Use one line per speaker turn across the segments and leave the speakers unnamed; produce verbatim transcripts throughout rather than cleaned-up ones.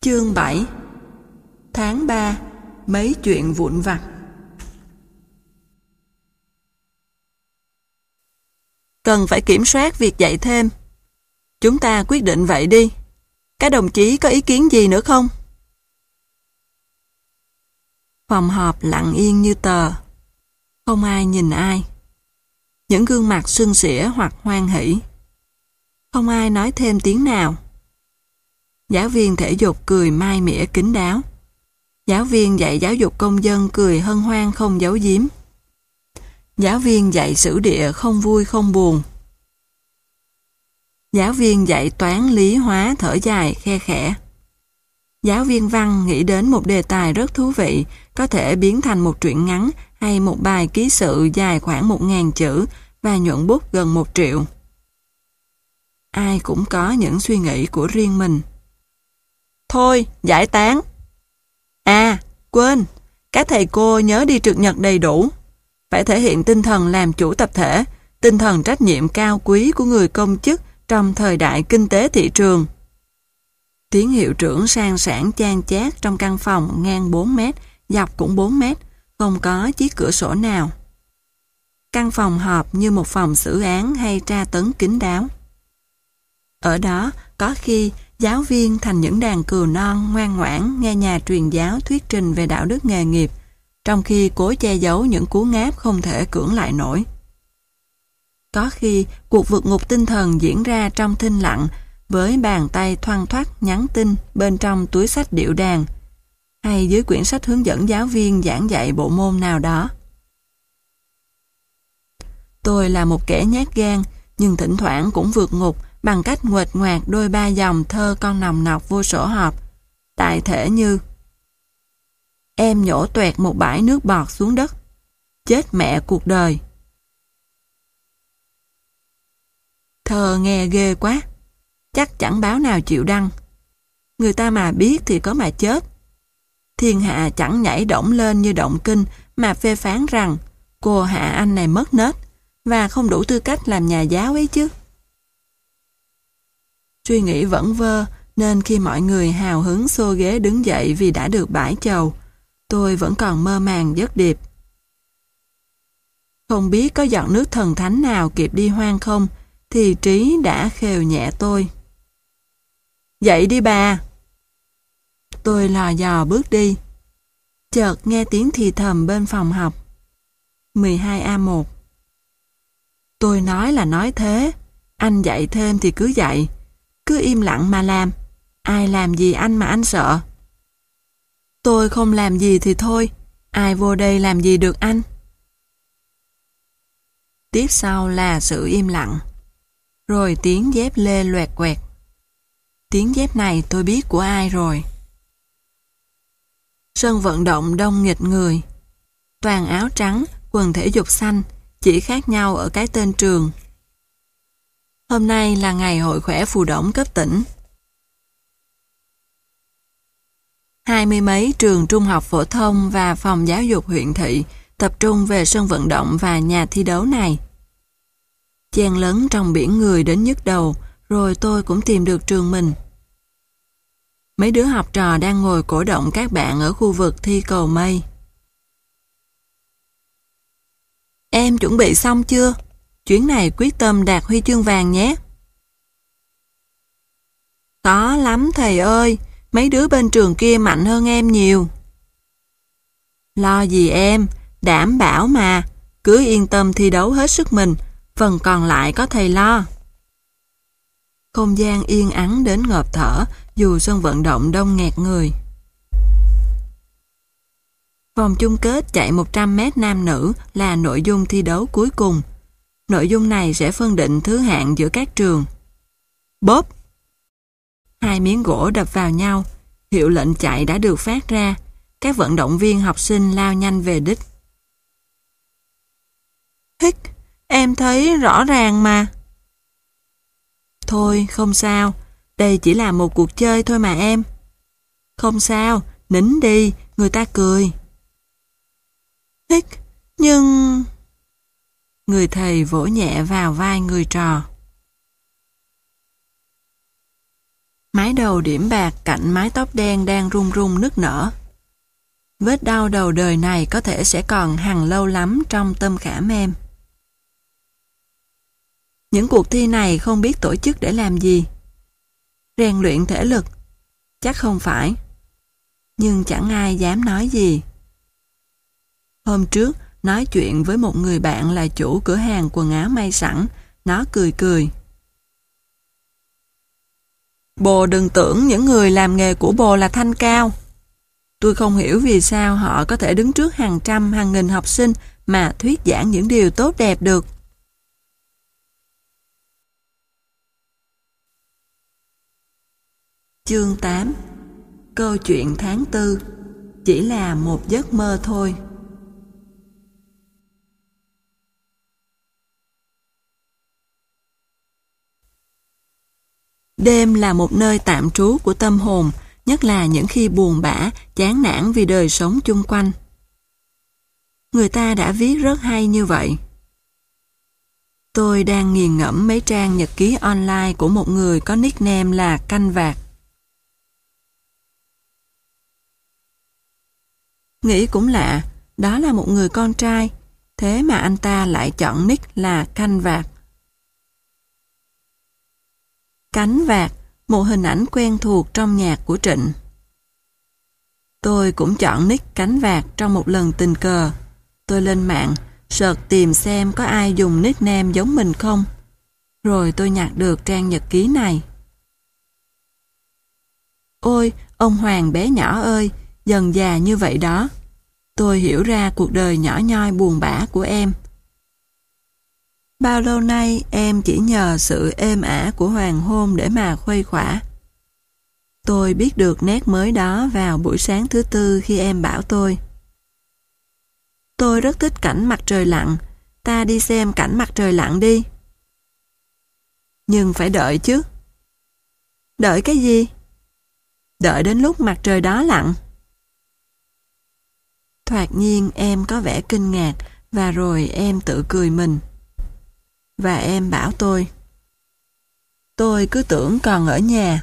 Chương bảy. Tháng ba. Mấy chuyện vụn vặt. Cần phải kiểm soát việc dạy thêm. Chúng ta quyết định vậy đi. Các đồng chí có ý kiến gì nữa không? Phòng họp lặng yên như tờ. Không ai nhìn ai. Những gương mặt sưng sỉa hoặc hoan hỉ. Không ai nói thêm tiếng nào. Giáo viên thể dục cười mai mỉa kín đáo. Giáo viên dạy giáo dục công dân cười hân hoan không giấu giếm. Giáo viên dạy sử địa không vui không buồn. Giáo viên dạy toán lý hóa thở dài khe khẽ. Giáo viên văn nghĩ đến một đề tài rất thú vị, có thể biến thành một truyện ngắn hay một bài ký sự dài khoảng một ngàn chữ và nhuận bút gần một triệu. Ai cũng có những suy nghĩ của riêng mình. Thôi, giải tán. À, quên, các thầy cô nhớ đi trực nhật đầy đủ. Phải thể hiện tinh thần làm chủ tập thể, tinh thần trách nhiệm cao quý của người công chức trong thời đại kinh tế thị trường. Tiếng hiệu trưởng sang sảng chan chát trong căn phòng ngang bốn mét, dọc cũng bốn mét, không có chiếc cửa sổ nào. Căn phòng họp như một phòng xử án hay tra tấn kín đáo. Ở đó, có khi giáo viên thành những đàn cừu non ngoan ngoãn nghe nhà truyền giáo thuyết trình về đạo đức nghề nghiệp, trong khi cố che giấu những cú ngáp không thể cưỡng lại nổi. Có khi cuộc vượt ngục tinh thần diễn ra trong thinh lặng với bàn tay thoăn thoắt nhắn tin bên trong túi xách điệu đàn hay dưới quyển sách hướng dẫn giáo viên giảng dạy bộ môn nào đó. Tôi là một kẻ nhát gan nhưng thỉnh thoảng cũng vượt ngục bằng cách nguệch ngoạc đôi ba dòng thơ con nòng nọc vô sổ họp, đại thể như: Em nhổ toẹt một bãi nước bọt xuống đất. Chết mẹ cuộc đời. Thơ nghe ghê quá. Chắc chẳng báo nào chịu đăng. Người ta mà biết thì có mà chết. Thiên hạ chẳng nhảy động lên như động kinh mà phê phán rằng cô hạ anh này mất nết và không đủ tư cách làm nhà giáo ấy chứ. Suy nghĩ vẩn vơ nên khi mọi người hào hứng xô ghế đứng dậy vì đã được bãi chầu, tôi vẫn còn mơ màng giấc điệp. Không biết có giọt nước thần thánh nào kịp đi hoang không, thì trí đã khều nhẹ tôi. Dậy đi bà! Tôi lò dò bước đi. Chợt nghe tiếng thì thầm bên phòng học. mười hai A một. Tôi nói là nói thế. Anh dạy thêm thì cứ dạy. Cứ im lặng mà làm. Ai làm gì anh mà anh sợ? Tôi không làm gì thì thôi. Ai vô đây làm gì được anh? Tiếp sau là sự im lặng. Rồi tiếng dép lê loẹt quẹt. Tiếng dép này tôi biết của ai rồi. Sân vận động đông nghịch người. Toàn áo trắng, quần thể dục xanh, chỉ khác nhau ở cái tên trường. Hôm nay là ngày hội khỏe phù đổng cấp tỉnh. Hai mươi mấy trường trung học phổ thông và phòng giáo dục huyện thị tập trung về sân vận động và nhà thi đấu này. Chen lấn trong biển người đến nhức đầu, rồi tôi cũng tìm được trường mình. Mấy đứa học trò đang ngồi cổ động các bạn ở khu vực thi cầu mây. Em chuẩn bị xong chưa? Chuyến này quyết tâm đạt huy chương vàng nhé. Có lắm thầy ơi, mấy đứa bên trường kia mạnh hơn em nhiều. Lo gì em, đảm bảo mà, cứ yên tâm thi đấu hết sức mình, phần còn lại có thầy lo. Không gian yên ắng đến ngộp thở dù sân vận động đông nghẹt người. Vòng chung kết chạy một trăm mét nam nữ là nội dung thi đấu cuối cùng. Nội dung này sẽ phân định thứ hạng giữa các trường. Bóp! Hai miếng gỗ đập vào nhau, hiệu lệnh chạy đã được phát ra. Các vận động viên học sinh lao nhanh về đích. Hích! Em thấy rõ ràng mà. Thôi, không sao. Đây chỉ là một cuộc chơi thôi mà em. Không sao, nín đi, người ta cười. Hích! Nhưng... Người thầy vỗ nhẹ vào vai người trò. Mái đầu điểm bạc cạnh mái tóc đen đang run run nức nở. Vết đau đầu đời này có thể sẽ còn hằn lâu lắm trong tâm khảm em. Những cuộc thi này không biết tổ chức để làm gì. Rèn luyện thể lực? Chắc không phải. Nhưng chẳng ai dám nói gì. Hôm trước, nói chuyện với một người bạn là chủ cửa hàng quần áo may sẵn, nó cười cười. Bồ đừng tưởng những người làm nghề của bồ là thanh cao. Tôi không hiểu vì sao họ có thể đứng trước hàng trăm, hàng nghìn học sinh mà thuyết giảng những điều tốt đẹp được. Chương tám. Câu chuyện tháng tư. Chỉ là một giấc mơ thôi. Đêm là một nơi tạm trú của tâm hồn, nhất là những khi buồn bã, chán nản vì đời sống chung quanh. Người ta đã viết rất hay như vậy. Tôi đang nghiền ngẫm mấy trang nhật ký online của một người có nickname là Canh Vạc. Nghĩ cũng lạ, đó là một người con trai, thế mà anh ta lại chọn nick là Canh Vạc. Cánh vạc, một hình ảnh quen thuộc trong nhạc của Trịnh. Tôi cũng chọn nick Cánh Vạc trong một lần tình cờ. Tôi lên mạng, search tìm xem có ai dùng nickname giống mình không. Rồi tôi nhặt được trang nhật ký này. Ôi, ông Hoàng bé nhỏ ơi, dần già như vậy đó. Tôi hiểu ra cuộc đời nhỏ nhoi buồn bã của em. Bao lâu nay em chỉ nhờ sự êm ả của hoàng hôn để mà khuây khỏa. Tôi biết được nét mới đó vào buổi sáng thứ tư khi em bảo tôi. Tôi rất thích cảnh mặt trời lặn, ta đi xem cảnh mặt trời lặn đi. Nhưng phải đợi chứ. Đợi cái gì? Đợi đến lúc mặt trời đó lặn. Thoạt nhiên em có vẻ kinh ngạc và rồi em tự cười mình. Và em bảo tôi. Tôi cứ tưởng còn ở nhà.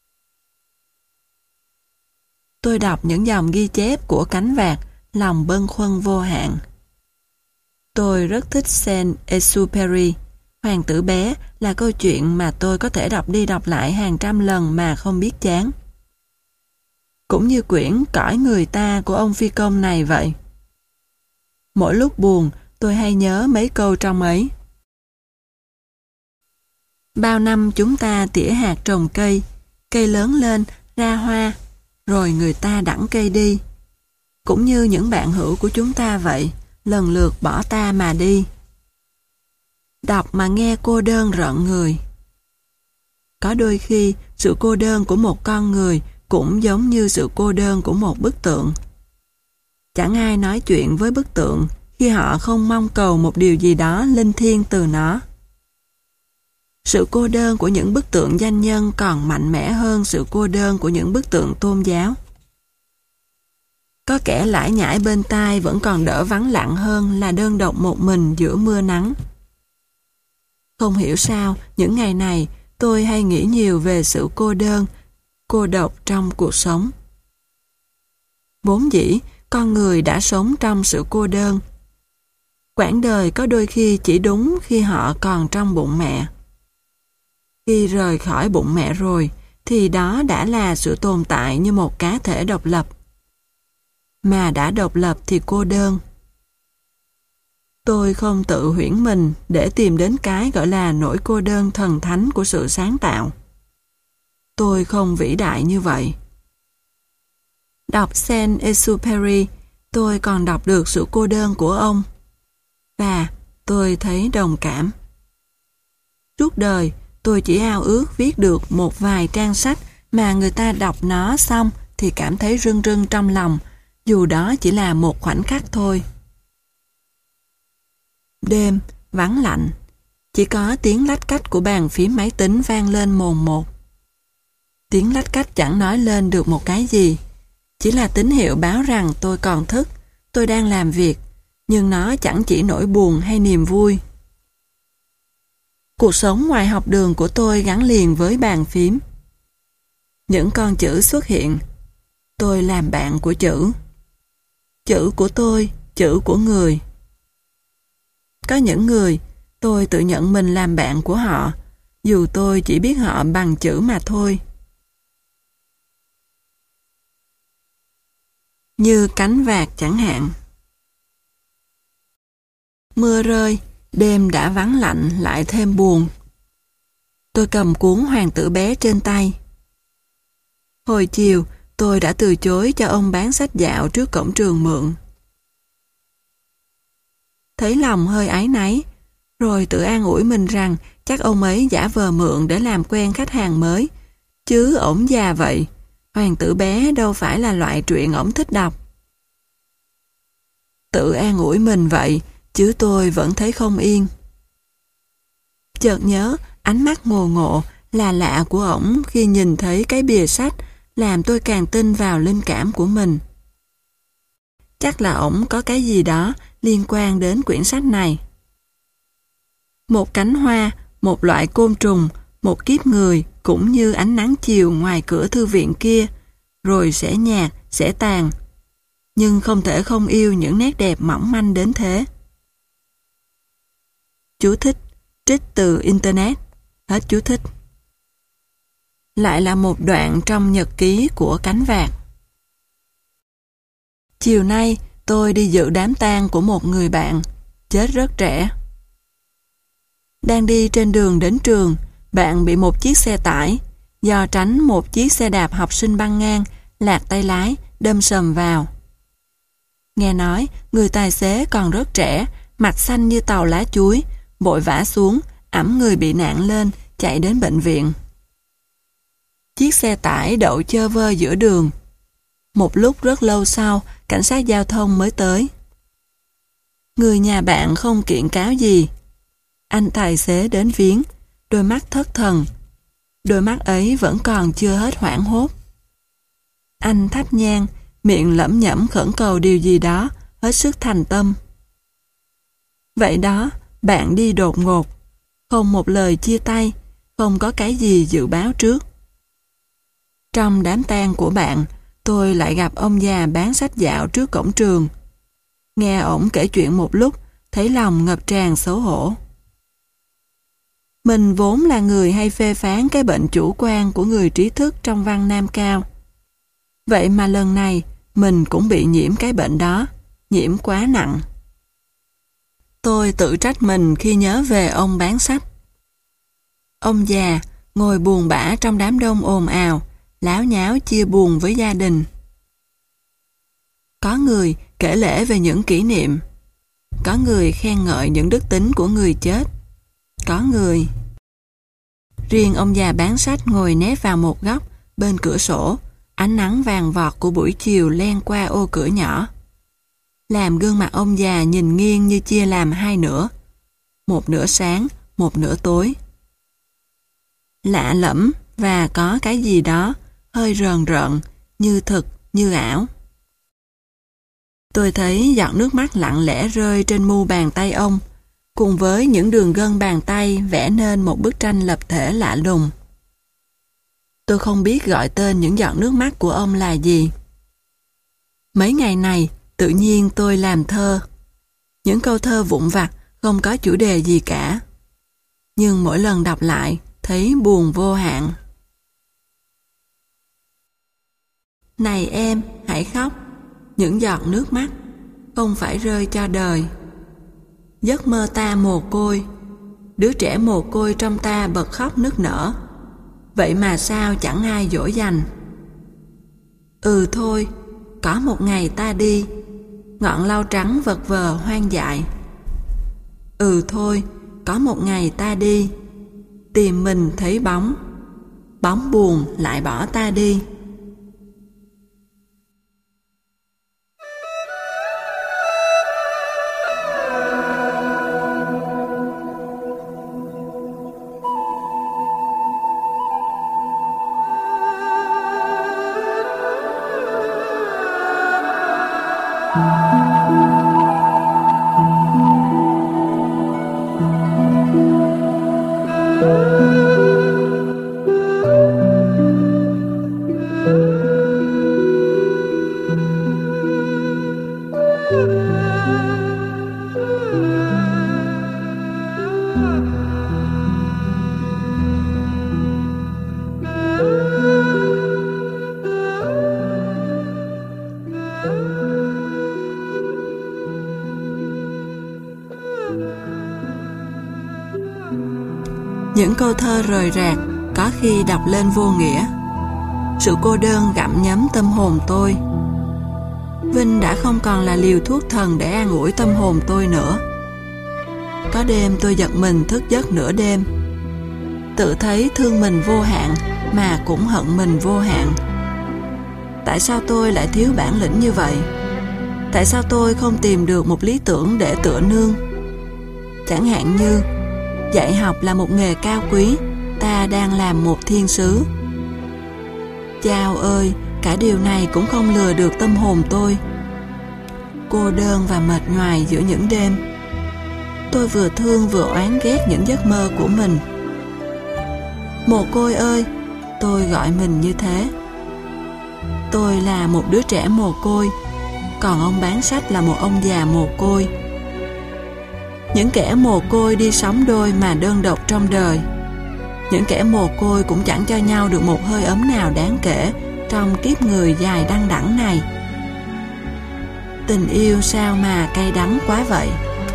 Tôi đọc những dòng ghi chép của Cánh Vạc, lòng bâng khuâng vô hạn. Tôi rất thích Saint-Exupéry. Hoàng tử bé là câu chuyện mà tôi có thể đọc đi đọc lại hàng trăm lần mà không biết chán. Cũng như quyển Cõi người ta của ông phi công này vậy. Mỗi lúc buồn, tôi hay nhớ mấy câu trong ấy. Bao năm chúng ta tỉa hạt trồng cây, cây lớn lên, ra hoa, rồi người ta đẵng cây đi. Cũng như những bạn hữu của chúng ta vậy, lần lượt bỏ ta mà đi. Đọc mà nghe cô đơn rợn người. Có đôi khi, sự cô đơn của một con người cũng giống như sự cô đơn của một bức tượng. Chẳng ai nói chuyện với bức tượng khi họ không mong cầu một điều gì đó linh thiêng từ nó. Sự cô đơn của những bức tượng danh nhân còn mạnh mẽ hơn sự cô đơn của những bức tượng tôn giáo. Có kẻ lải nhải bên tai vẫn còn đỡ vắng lặng hơn là đơn độc một mình giữa mưa nắng. Không hiểu sao, những ngày này tôi hay nghĩ nhiều về sự cô đơn, cô độc trong cuộc sống. Vốn dĩ, con người đã sống trong sự cô đơn. Quãng đời có đôi khi chỉ đúng khi họ còn trong bụng mẹ. Khi rời khỏi bụng mẹ rồi, thì đó đã là sự tồn tại như một cá thể độc lập. Mà đã độc lập thì cô đơn. Tôi không tự huyễn mình để tìm đến cái gọi là nỗi cô đơn thần thánh của sự sáng tạo. Tôi không vĩ đại như vậy. Đọc Saint-Exupéry, tôi còn đọc được sự cô đơn của ông. Và tôi thấy đồng cảm. Suốt đời, tôi chỉ ao ước viết được một vài trang sách mà người ta đọc nó xong thì cảm thấy rưng rưng trong lòng, dù đó chỉ là một khoảnh khắc thôi. Đêm, vắng lạnh, chỉ có tiếng lách cách của bàn phím máy tính vang lên mồn một. Tiếng lách cách chẳng nói lên được một cái gì, chỉ là tín hiệu báo rằng tôi còn thức, tôi đang làm việc, nhưng nó chẳng chỉ nỗi buồn hay niềm vui. Cuộc sống ngoài học đường của tôi gắn liền với bàn phím. Những con chữ xuất hiện. Tôi làm bạn của chữ. Chữ của tôi, chữ của người. Có những người, tôi tự nhận mình làm bạn của họ, dù tôi chỉ biết họ bằng chữ mà thôi. Như cánh vạc chẳng hạn. Mưa rơi, đêm đã vắng lạnh lại thêm buồn. Tôi cầm cuốn Hoàng tử bé trên tay. Hồi chiều, tôi đã từ chối cho ông bán sách dạo trước cổng trường mượn. Thấy lòng hơi áy náy, rồi tự an ủi mình rằng chắc ông ấy giả vờ mượn để làm quen khách hàng mới, chứ ổng già vậy, Hoàng tử bé đâu phải là loại truyện ổng thích đọc. Tự an ủi mình vậy, chứ tôi vẫn thấy không yên. Chợt nhớ ánh mắt ngồ ngộ là lạ của ổng khi nhìn thấy cái bìa sách làm tôi càng tin vào linh cảm của mình. Chắc là ổng có cái gì đó liên quan đến quyển sách này. Một cánh hoa, một loại côn trùng, một kiếp người cũng như ánh nắng chiều ngoài cửa thư viện kia, rồi sẽ nhạt, sẽ tàn. Nhưng không thể không yêu những nét đẹp mỏng manh đến thế. Chú thích, trích từ Internet. Hết chú thích. Lại là một đoạn trong nhật ký của cánh vạc. Chiều nay, tôi đi dự đám tang của một người bạn, chết rất trẻ. Đang đi trên đường đến trường, bạn bị một chiếc xe tải, do tránh một chiếc xe đạp học sinh băng ngang, lạc tay lái, đâm sầm vào. Nghe nói, người tài xế còn rất trẻ, mặt xanh như tàu lá chuối, vội vã xuống, ẵm người bị nạn lên, chạy đến bệnh viện. Chiếc xe tải đậu chơ vơ giữa đường. Một lúc rất lâu sau, cảnh sát giao thông mới tới. Người nhà bạn không kiện cáo gì. Anh tài xế đến viếng, đôi mắt thất thần. Đôi mắt ấy vẫn còn chưa hết hoảng hốt. Anh thắp nhang, miệng lẩm nhẩm khẩn cầu điều gì đó, hết sức thành tâm. Vậy đó, bạn đi đột ngột, không một lời chia tay, không có cái gì dự báo trước. Trong đám tang của bạn, tôi lại gặp ông già bán sách dạo trước cổng trường. Nghe ổng kể chuyện một lúc, thấy lòng ngập tràn xấu hổ. Mình vốn là người hay phê phán cái bệnh chủ quan của người trí thức trong văn Nam Cao. Vậy mà lần này, mình cũng bị nhiễm cái bệnh đó, nhiễm quá nặng. Tôi tự trách mình khi nhớ về ông bán sách. Ông già ngồi buồn bã trong đám đông ồn ào, láo nháo chia buồn với gia đình. Có người kể lể về những kỷ niệm, có người khen ngợi những đức tính của người chết, có người... Riêng ông già bán sách ngồi nép vào một góc, bên cửa sổ, ánh nắng vàng vọt của buổi chiều len qua ô cửa nhỏ, làm gương mặt ông già nhìn nghiêng như chia làm hai nửa, một nửa sáng, một nửa tối. Lạ lẫm và có cái gì đó hơi rờn rợn, như thực, như ảo. Tôi thấy giọt nước mắt lặng lẽ rơi trên mu bàn tay ông, cùng với những đường gân bàn tay vẽ nên một bức tranh lập thể lạ lùng. Tôi không biết gọi tên những giọt nước mắt của ông là gì. Mấy ngày này, tự nhiên tôi làm thơ. Những câu thơ vụn vặt, không có chủ đề gì cả. Nhưng mỗi lần đọc lại, thấy buồn vô hạn. Này em, hãy khóc. Những giọt nước mắt không phải rơi cho đời. Giấc mơ ta mồ côi, đứa trẻ mồ côi trong ta bật khóc nức nở. Vậy mà sao chẳng ai dỗ dành. Ừ thôi, có một ngày ta đi, ngọn lau trắng vật vờ hoang dại. Ừ thôi, có một ngày ta đi, tìm mình thấy bóng, bóng buồn lại bỏ ta đi. Những câu thơ rời rạc, có khi đọc lên vô nghĩa. Sự cô đơn gặm nhấm tâm hồn tôi. Vinh đã không còn là liều thuốc thần để an ủi tâm hồn tôi nữa. Có đêm tôi giật mình thức giấc nửa đêm, tự thấy thương mình vô hạn mà cũng hận mình vô hạn. Tại sao tôi lại thiếu bản lĩnh như vậy? Tại sao tôi không tìm được một lý tưởng để tựa nương? Chẳng hạn như dạy học là một nghề cao quý, ta đang làm một thiên sứ. Chao ơi, cả điều này cũng không lừa được tâm hồn tôi. Cô đơn và mệt nhoài giữa những đêm, tôi vừa thương vừa oán ghét những giấc mơ của mình. Mồ côi ơi, tôi gọi mình như thế. Tôi là một đứa trẻ mồ côi, còn ông bán sách là một ông già mồ côi. Những kẻ mồ côi đi sóng đôi mà đơn độc trong đời. Những kẻ mồ côi cũng chẳng cho nhau được một hơi ấm nào đáng kể trong kiếp người dài đăng đẳng này. Tình yêu sao mà cay đắng quá vậy?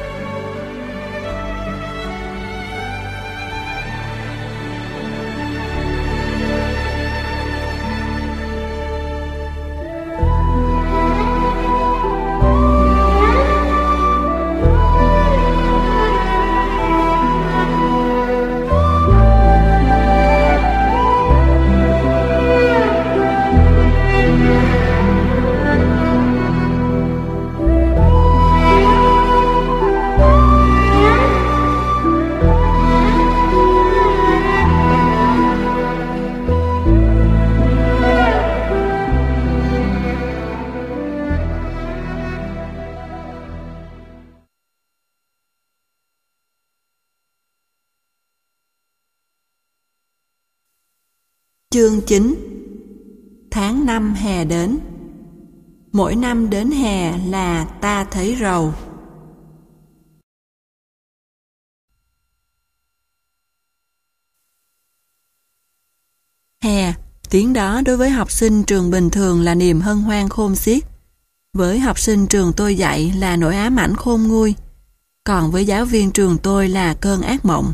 Chương chín. Tháng năm hè đến. Mỗi năm đến hè là ta thấy rầu. Hè, tiếng đó đối với học sinh trường bình thường là niềm hân hoan khôn xiết. Với học sinh trường tôi dạy là nỗi ám ảnh khôn nguôi. Còn với giáo viên trường tôi là cơn ác mộng.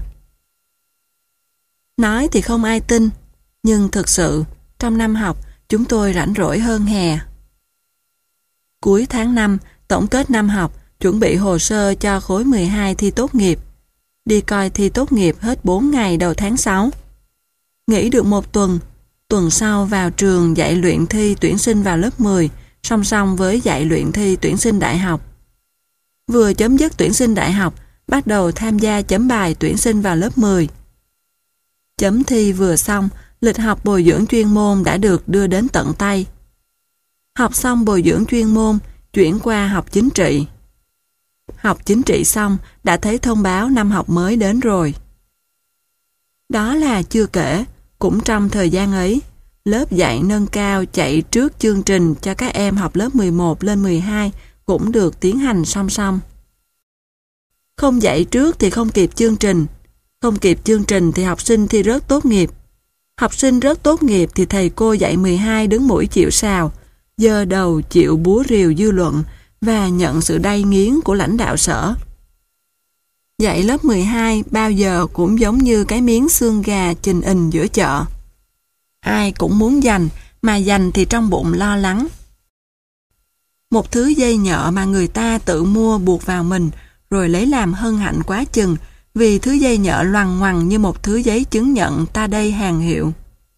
Nói thì không ai tin, nhưng thực sự, trong năm học, chúng tôi rảnh rỗi hơn hè. Cuối tháng năm, tổng kết năm học, chuẩn bị hồ sơ cho khối mười hai thi tốt nghiệp. Đi coi thi tốt nghiệp hết bốn ngày đầu tháng sáu. Nghỉ được một tuần, tuần sau vào trường dạy luyện thi tuyển sinh vào lớp mười, song song với dạy luyện thi tuyển sinh đại học. Vừa chấm dứt tuyển sinh đại học, bắt đầu tham gia chấm bài tuyển sinh vào lớp mười. Chấm thi vừa xong, lịch học bồi dưỡng chuyên môn đã được đưa đến tận tay. Học xong bồi dưỡng chuyên môn, chuyển qua học chính trị. Học chính trị xong, đã thấy thông báo năm học mới đến rồi. Đó là chưa kể, cũng trong thời gian ấy, lớp dạy nâng cao chạy trước chương trình cho các em học lớp mười một lên mười hai cũng được tiến hành song song. Không dạy trước thì không kịp chương trình, không kịp chương trình thì học sinh thi rớt tốt nghiệp. Học sinh rớt tốt nghiệp thì thầy cô dạy mười hai đứng mũi chịu sào, giơ đầu chịu búa rìu dư luận và nhận sự đay nghiến của lãnh đạo sở. Dạy lớp mười hai bao giờ cũng giống như cái miếng xương gà chình ình giữa chợ. Ai cũng muốn giành, mà giành thì trong bụng lo lắng. Một thứ dây nhợ mà người ta tự mua buộc vào mình rồi lấy làm hân hạnh quá chừng, vì thứ dây nhợ loằng ngoằng như một thứ giấy chứng nhận ta đây hàng hiệu.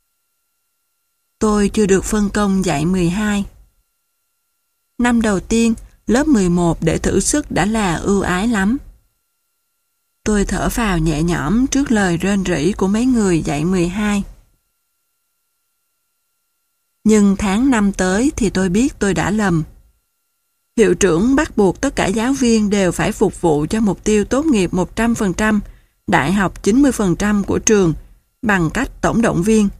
Tôi chưa được phân công dạy mười hai. Năm đầu tiên, lớp mười một để thử sức đã là ưu ái lắm. Tôi thở phào nhẹ nhõm trước lời rên rỉ của mấy người dạy mười hai. Nhưng tháng năm tới thì tôi biết tôi đã lầm. Hiệu trưởng bắt buộc tất cả giáo viên đều phải phục vụ cho mục tiêu tốt nghiệp một trăm phần trăm, đại học chín mươi phần trăm của trường, bằng cách tổng động viên.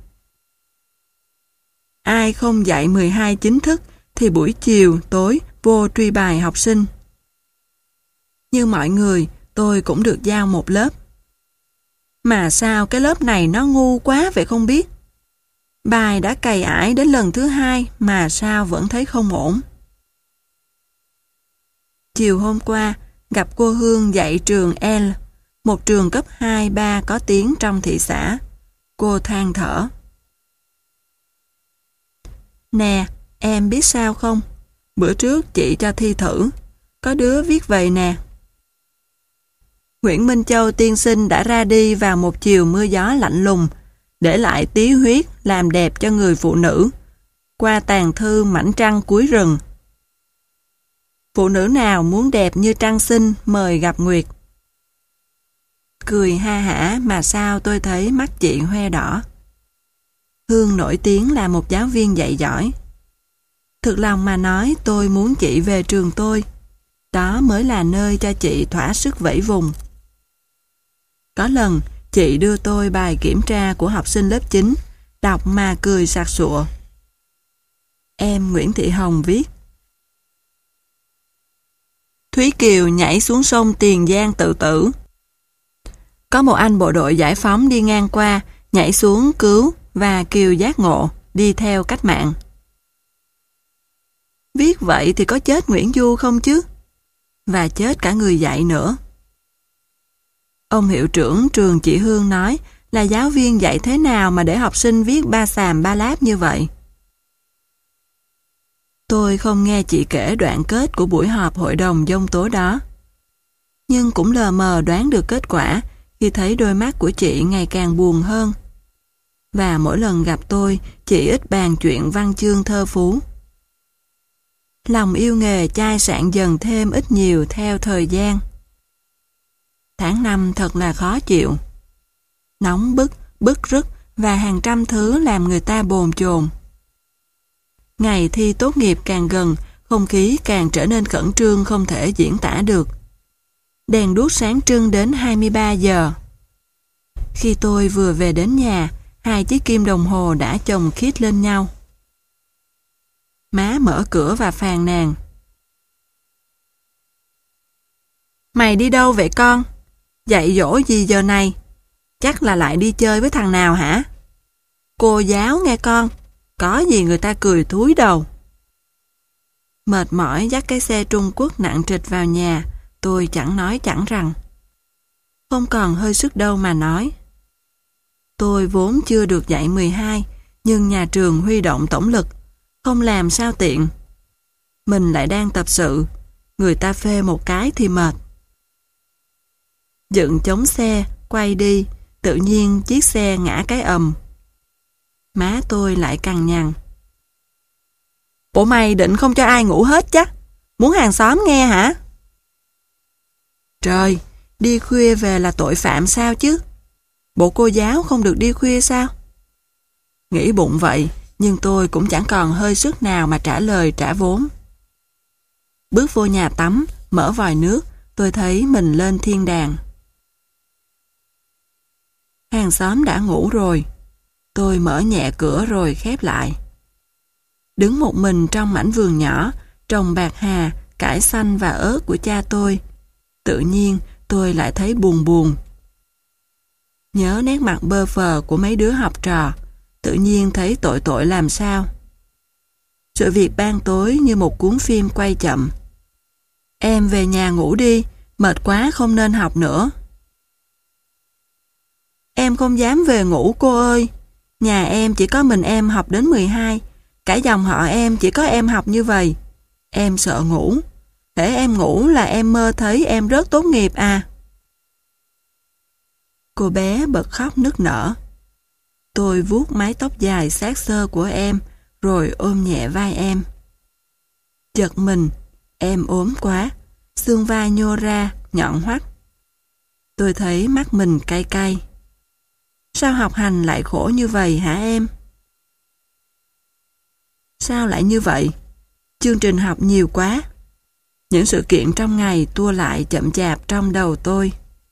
Ai không dạy mười hai chính thức thì buổi chiều, tối vô truy bài học sinh. Như mọi người, tôi cũng được giao một lớp. Mà sao cái lớp này nó ngu quá vậy không biết? Bài đã cày ải đến lần thứ hai mà sao vẫn thấy không ổn. Chiều hôm qua, gặp cô Hương dạy trường L, một trường cấp hai ba có tiếng trong thị xã. Cô than thở. Nè, em biết sao không? Bữa trước chị cho thi thử. Có đứa viết vậy nè. Nguyễn Minh Châu tiên sinh đã ra đi vào một chiều mưa gió lạnh lùng, để lại tí huyết làm đẹp cho người phụ nữ. Qua tàn thư mảnh trăng cuối rừng. Phụ nữ nào muốn đẹp như trăng xinh mời gặp Nguyệt. Cười ha hả mà sao tôi thấy mắt chị hoe đỏ. Hương nổi tiếng là một giáo viên dạy giỏi. Thực lòng mà nói tôi muốn chị về trường tôi. Đó mới là nơi cho chị thỏa sức vẫy vùng. Có lần chị đưa tôi bài kiểm tra của học sinh lớp chín, đọc mà cười sặc sụa. Em Nguyễn Thị Hồng viết: Thúy Kiều nhảy xuống sông Tiền Giang tự tử. Có một anh bộ đội giải phóng đi ngang qua, nhảy xuống cứu và Kiều giác ngộ, đi theo cách mạng. Viết vậy thì có chết Nguyễn Du không chứ? Và chết cả người dạy nữa. Ông hiệu trưởng trường chị Hương nói là giáo viên dạy thế nào mà để học sinh viết ba xàm ba láp như vậy. Tôi không nghe chị kể đoạn kết của buổi họp hội đồng dông tố đó. Nhưng cũng lờ mờ đoán được kết quả khi thấy đôi mắt của chị ngày càng buồn hơn. Và mỗi lần gặp tôi, chị ít bàn chuyện văn chương thơ phú. Lòng yêu nghề chai sạn dần thêm ít nhiều theo thời gian. Tháng năm thật là khó chịu. Nóng bức, bức rứt và hàng trăm thứ làm người ta bồn chồn. Ngày thi tốt nghiệp càng gần, không khí càng trở nên khẩn trương không thể diễn tả được. Đèn đuốc sáng trưng đến hai mươi ba giờ. Khi tôi vừa về đến nhà, hai chiếc kim đồng hồ đã chồng khít lên nhau. Má mở cửa và phàn nàn. Mày đi đâu vậy con? Dạy dỗ gì giờ này? Chắc là lại đi chơi với thằng nào hả? Cô giáo nghe con, có gì người ta cười thúi đầu. Mệt mỏi dắt cái xe Trung Quốc nặng trịch vào nhà, tôi chẳng nói chẳng rằng. Không còn hơi sức đâu mà nói. Tôi vốn chưa được dạy mười hai, nhưng nhà trường huy động tổng lực, không làm sao tiện. Mình lại đang tập sự, người ta phê một cái thì mệt. Dựng chống xe, quay đi, tự nhiên chiếc xe ngã cái ầm. Má tôi lại cằn nhằn. Bộ mày định không cho ai ngủ hết chắc? Muốn hàng xóm nghe hả? Trời, đi khuya về là tội phạm sao chứ? Bộ cô giáo không được đi khuya sao? Nghĩ bụng vậy, nhưng tôi cũng chẳng còn hơi sức nào mà trả lời trả vốn. Bước vô nhà tắm, mở vòi nước, tôi thấy mình lên thiên đàng. Hàng xóm đã ngủ rồi. Tôi mở nhẹ cửa rồi khép lại. Đứng một mình trong mảnh vườn nhỏ, trồng bạc hà, cải xanh và ớt của cha tôi. Tự nhiên tôi lại thấy buồn buồn. Nhớ nét mặt bơ phờ của mấy đứa học trò, tự nhiên thấy tội tội làm sao. Sự việc ban tối như một cuốn phim quay chậm. Em về nhà ngủ đi, mệt quá không nên học nữa. Em không dám về ngủ cô ơi. Nhà em chỉ có mình em học đến mười hai, cả dòng họ em chỉ có em học như vậy. Em sợ ngủ. Hễ em ngủ là em mơ thấy em rớt tốt nghiệp à. Cô bé bật khóc nức nở. Tôi vuốt mái tóc dài xát xơ của em, rồi ôm nhẹ vai em. Giật mình, em ốm quá, xương vai nhô ra, nhọn hoắt. Tôi thấy mắt mình cay cay. Sao học hành lại khổ như vậy hả em? Sao lại như vậy? Chương trình học nhiều quá. Những sự kiện trong ngày tua lại chậm chạp trong đầu tôi.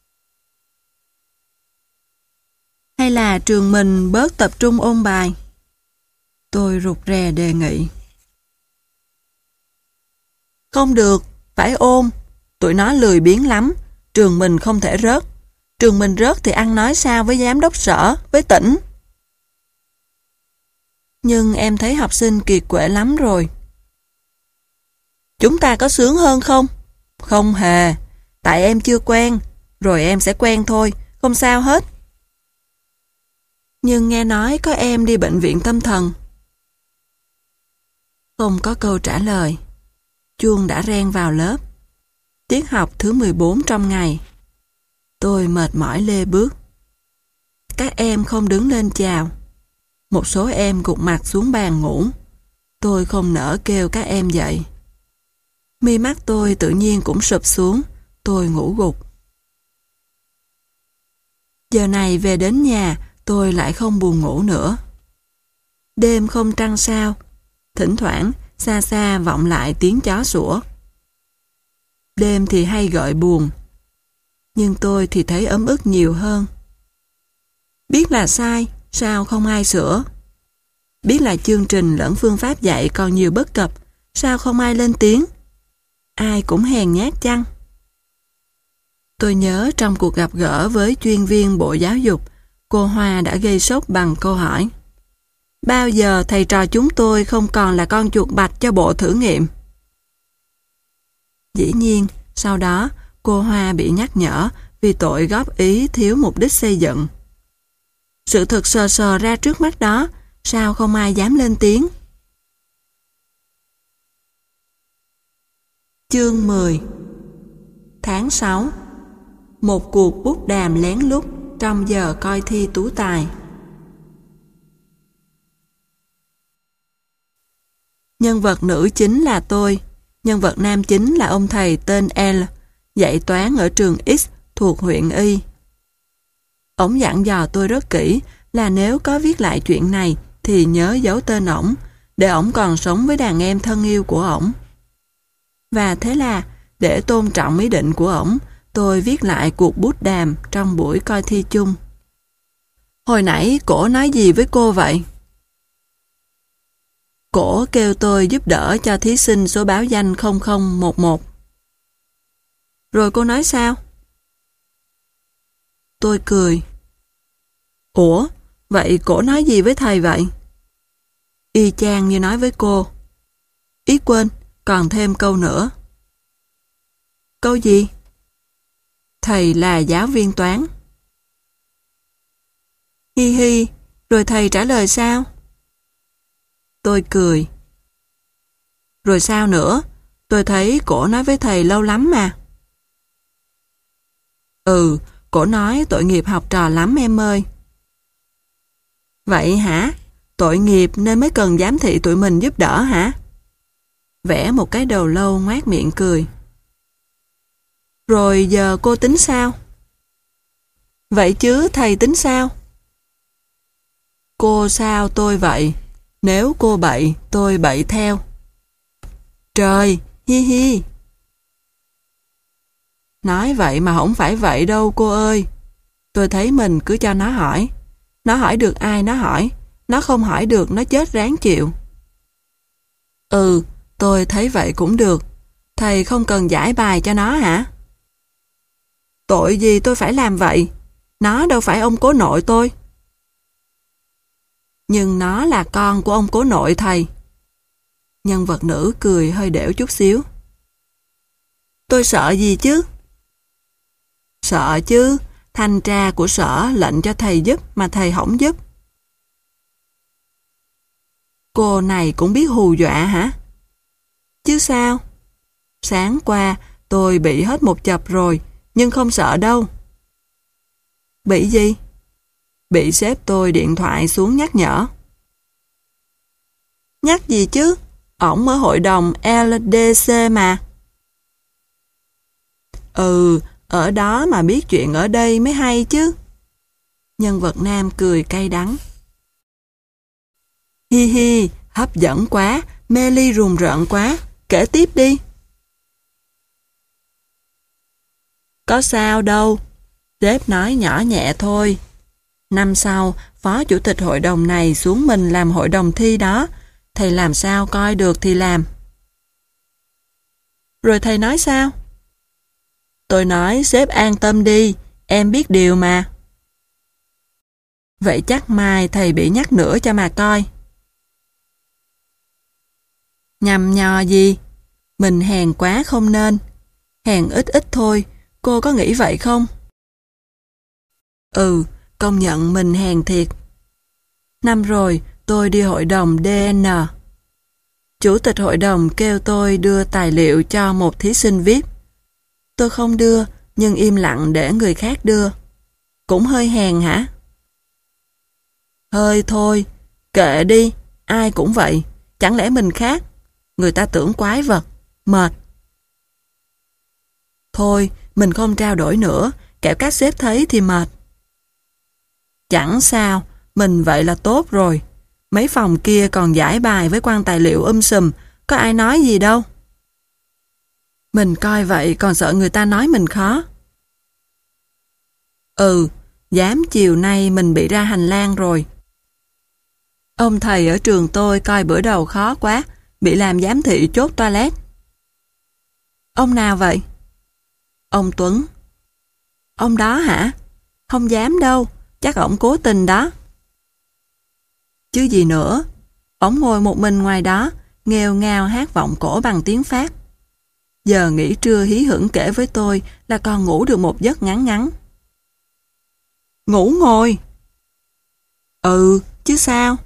Hay là trường mình bớt tập trung ôn bài? Tôi rụt rè đề nghị. Không được, phải ôn. Tụi nó lười biếng lắm. Trường mình không thể rớt. Trường mình rớt thì ăn nói sao với giám đốc sở, với tỉnh. Nhưng em thấy học sinh kiệt quệ lắm rồi. Chúng ta có sướng hơn không? Không hề. Tại em chưa quen. rồi em sẽ quen thôi, không sao hết. Nhưng nghe nói có em đi bệnh viện tâm thần. Không có câu trả lời. Chuông đã reng vào lớp. Tiết học thứ mười bốn trong ngày. Tôi mệt mỏi lê bước. Các em không đứng lên chào. Một số em gục mặt xuống bàn ngủ. Tôi không nỡ kêu các em dậy. Mi mắt tôi tự nhiên cũng sụp xuống. Tôi ngủ gục. Giờ này về đến nhà, tôi lại không buồn ngủ nữa. Đêm không trăng sao. Thỉnh thoảng, xa xa vọng lại tiếng chó sủa. Đêm thì hay gọi buồn. Nhưng tôi thì thấy ấm ức nhiều hơn. Biết là sai, sao không ai sửa? Biết là chương trình lẫn phương pháp dạy còn nhiều bất cập, sao không ai lên tiếng? Ai cũng hèn nhát chăng? Tôi nhớ trong cuộc gặp gỡ với chuyên viên Bộ Giáo dục, cô Hoa đã gây sốc bằng câu hỏi: bao giờ thầy trò chúng tôi không còn là con chuột bạch cho bộ thử nghiệm? Dĩ nhiên, sau đó, cô Hoa bị nhắc nhở vì tội góp ý thiếu mục đích xây dựng. Sự thực sờ sờ ra trước mắt đó, sao không ai dám lên tiếng? Chương mười. Tháng sáu. Một cuộc bút đàm lén lút trong giờ coi thi tú tài. Nhân vật nữ chính là tôi, nhân vật nam chính là ông thầy tên L, dạy toán ở trường X thuộc huyện Y. Ổng dặn dò tôi rất kỹ là nếu có viết lại chuyện này thì nhớ giấu tên ổng, để ổng còn sống với đàn em thân yêu của ổng. Và thế là, để tôn trọng ý định của ổng, tôi viết lại cuộc bút đàm trong buổi coi thi chung. Hồi nãy cổ nói gì với cô vậy? Cổ kêu tôi giúp đỡ cho thí sinh số báo danh không không một một. Rồi cô nói sao? Tôi cười. Ủa, vậy cổ nói gì với thầy vậy? Y chang như nói với cô. Ý quên, còn thêm câu nữa. Câu gì? Thầy là giáo viên toán. Hi hi, rồi thầy trả lời sao? Tôi cười. Rồi sao nữa? Tôi thấy cổ nói với thầy lâu lắm mà. Ừ, cổ nói tội nghiệp học trò lắm em ơi. Vậy hả? Tội nghiệp nên mới cần giám thị tụi mình giúp đỡ hả? Vẽ một cái đầu lâu ngoác miệng cười. Rồi giờ cô tính sao? Vậy chứ thầy tính sao? Cô sao tôi vậy? Nếu cô bậy, tôi bậy theo. Trời, hi hi. Nói vậy mà không phải vậy đâu cô ơi. Tôi thấy mình cứ cho nó hỏi. Nó hỏi được ai nó hỏi. Nó không hỏi được nó chết ráng chịu. Ừ, tôi thấy vậy cũng được. Thầy không cần giải bài cho nó hả? Tội gì tôi phải làm vậy? Nó đâu phải ông cố nội tôi. Nhưng nó là con của ông cố nội thầy. Nhân vật nữ cười hơi đểu chút xíu. Tôi sợ gì chứ? Sợ chứ, thanh tra của sở lệnh cho thầy giúp mà thầy không giúp. Cô này cũng biết hù dọa hả? Chứ sao? Sáng qua tôi bị hết một chập rồi, nhưng không sợ đâu. Bị gì? Bị sếp tôi điện thoại xuống nhắc nhở. Nhắc gì chứ? Ổng ở hội đồng L D C mà. Ừ, ở đó mà biết chuyện ở đây mới hay chứ. Nhân vật nam cười cay đắng. Hi hi, hấp dẫn quá, mê ly rùng rợn quá, kể tiếp đi. Có sao đâu, sếp nói nhỏ nhẹ thôi. Năm sau, phó chủ tịch hội đồng này xuống mình làm hội đồng thi đó, thầy làm sao coi được thì làm. Rồi thầy nói sao? Tôi nói sếp an tâm đi, em biết điều mà. Vậy chắc mai thầy bị nhắc nữa cho mà coi. Nhằm nhò gì? Mình hèn quá không nên. Hèn ít ít thôi, cô có nghĩ vậy không? Ừ, công nhận mình hèn thiệt. Năm rồi, tôi đi hội đồng đê en. Chủ tịch hội đồng kêu tôi đưa tài liệu cho một thí sinh viết. Tôi không đưa, nhưng im lặng để người khác đưa. Cũng hơi hèn hả? Hơi thôi, kệ đi, ai cũng vậy. Chẳng lẽ mình khác? Người ta tưởng quái vật, mệt. Thôi, mình không trao đổi nữa, kẻo các sếp thấy thì mệt. Chẳng sao, mình vậy là tốt rồi. Mấy phòng kia còn giải bài với quăng tài liệu um sùm, có ai nói gì đâu. Mình coi vậy còn sợ người ta nói mình khó. Ừ, dám chiều nay mình bị ra hành lang rồi. Ông thầy ở trường tôi coi bữa đầu khó quá, bị làm giám thị chốt toilet. Ông nào vậy? Ông Tuấn. Ông đó hả? Không dám đâu, chắc ổng cố tình đó. Chứ gì nữa, ổng ngồi một mình ngoài đó, nghêu ngao hát vọng cổ bằng tiếng Pháp. Giờ nghỉ trưa hí hửng kể với tôi là còn ngủ được một giấc ngắn ngắn. Ngủ ngồi? Ừ, chứ sao?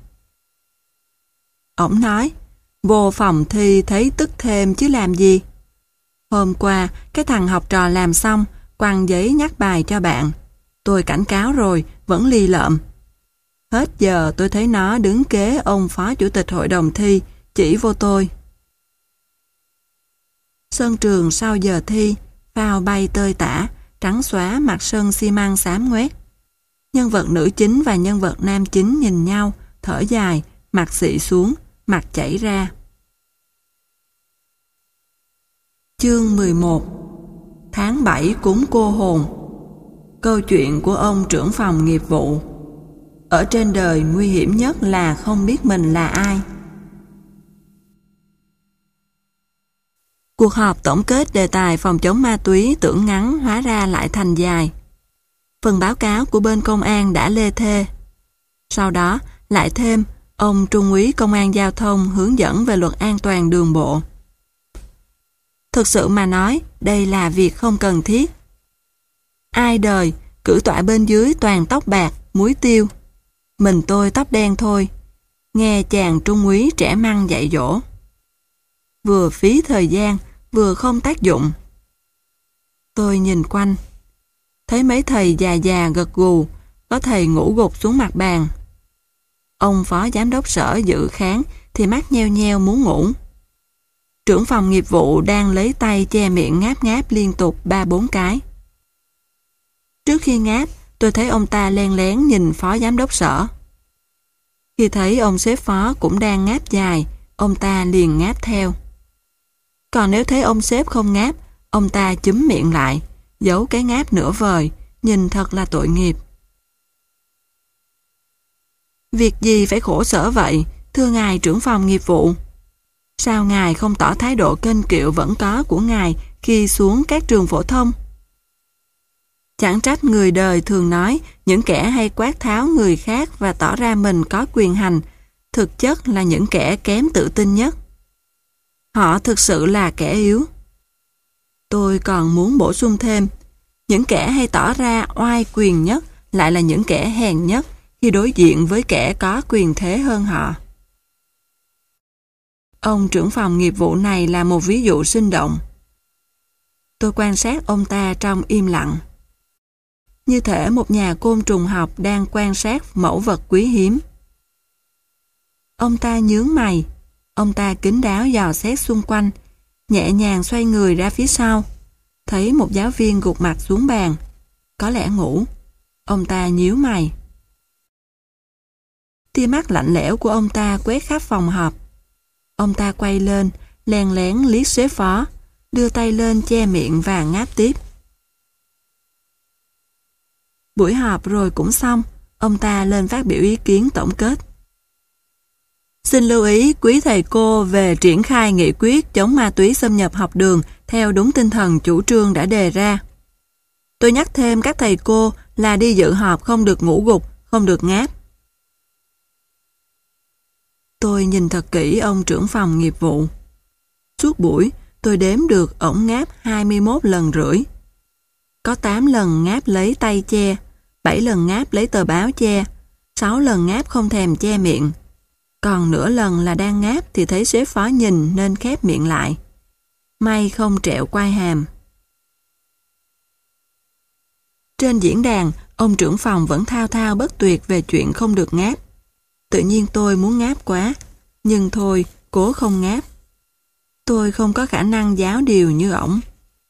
Ổng nói, vô phòng thi thấy tức thêm chứ làm gì. Hôm qua, cái thằng học trò làm xong, quăng giấy nhắc bài cho bạn. Tôi cảnh cáo rồi, vẫn lì lợm. Hết giờ tôi thấy nó đứng kế ông phó chủ tịch hội đồng thi, chỉ vô tôi. Sân trường sau giờ thi, phao bay tơi tả, trắng xóa mặt sân xi măng xám ngoét. Nhân vật nữ chính và nhân vật nam chính nhìn nhau, thở dài, mặt xị xuống, mặt chảy ra. Chương mười một. Tháng bảy cúng cô hồn. Câu chuyện của ông trưởng phòng nghiệp vụ. Ở trên đời nguy hiểm nhất là không biết mình là ai. Cuộc họp tổng kết đề tài phòng chống ma túy tưởng ngắn hóa ra lại thành dài. Phần báo cáo của bên công an đã lê thê. Sau đó lại thêm ông trung úy công an giao thông hướng dẫn về luật an toàn đường bộ. Thực sự mà nói, đây là việc không cần thiết. Ai đời, cử tọa bên dưới toàn tóc bạc, muối tiêu. Mình tôi tóc đen thôi. Nghe chàng trung úy trẻ măng dạy dỗ. Vừa phí thời gian, vừa không tác dụng. Tôi nhìn quanh. Thấy mấy thầy già già gật gù, có thầy ngủ gục xuống mặt bàn. Ông phó giám đốc sở dự kháng thì mắt nheo nheo muốn ngủ. Trưởng phòng nghiệp vụ đang lấy tay che miệng ngáp ngáp liên tục ba bốn cái. Trước khi ngáp, tôi thấy ông ta len lén nhìn phó giám đốc sở. Khi thấy ông sếp phó cũng đang ngáp dài, ông ta liền ngáp theo. Còn nếu thấy ông sếp không ngáp, ông ta chúm miệng lại, giấu cái ngáp nửa vời, nhìn thật là tội nghiệp. Việc gì phải khổ sở vậy, thưa ngài trưởng phòng nghiệp vụ? Sao ngài không tỏ thái độ kênh kiệu vẫn có của ngài khi xuống các trường phổ thông? Chẳng trách người đời thường nói những kẻ hay quát tháo người khác và tỏ ra mình có quyền hành, thực chất là những kẻ kém tự tin nhất. Họ thực sự là kẻ yếu. Tôi còn muốn bổ sung thêm, những kẻ hay tỏ ra oai quyền nhất lại là những kẻ hèn nhất khi đối diện với kẻ có quyền thế hơn họ. Ông trưởng phòng nghiệp vụ này là một ví dụ sinh động. Tôi quan sát ông ta trong im lặng. Như thể một nhà côn trùng học đang quan sát mẫu vật quý hiếm. Ông ta nhướng mày, ông ta kín đáo dò xét xung quanh, nhẹ nhàng xoay người ra phía sau, thấy một giáo viên gục mặt xuống bàn, có lẽ ngủ. Ông ta nhíu mày. Tia mắt lạnh lẽo của ông ta quét khắp phòng họp. Ông ta quay lên, lén lén liếc sếp phó, đưa tay lên che miệng và ngáp tiếp. Buổi họp rồi cũng xong, ông ta lên phát biểu ý kiến tổng kết. Xin lưu ý quý thầy cô về triển khai nghị quyết chống ma túy xâm nhập học đường theo đúng tinh thần chủ trương đã đề ra. Tôi nhắc thêm các thầy cô là đi dự họp không được ngủ gục, không được ngáp. Tôi nhìn thật kỹ ông trưởng phòng nghiệp vụ. Suốt buổi, tôi đếm được ổng ngáp hai mươi mốt lần rưỡi. Có tám lần ngáp lấy tay che, bảy lần ngáp lấy tờ báo che, sáu lần ngáp không thèm che miệng. Còn nửa lần là đang ngáp thì thấy sếp phó nhìn nên khép miệng lại. May không trẹo quai hàm. Trên diễn đàn, ông trưởng phòng vẫn thao thao bất tuyệt về chuyện không được ngáp. Tự nhiên tôi muốn ngáp quá, nhưng thôi, cố không ngáp. Tôi không có khả năng giáo điều như ổng.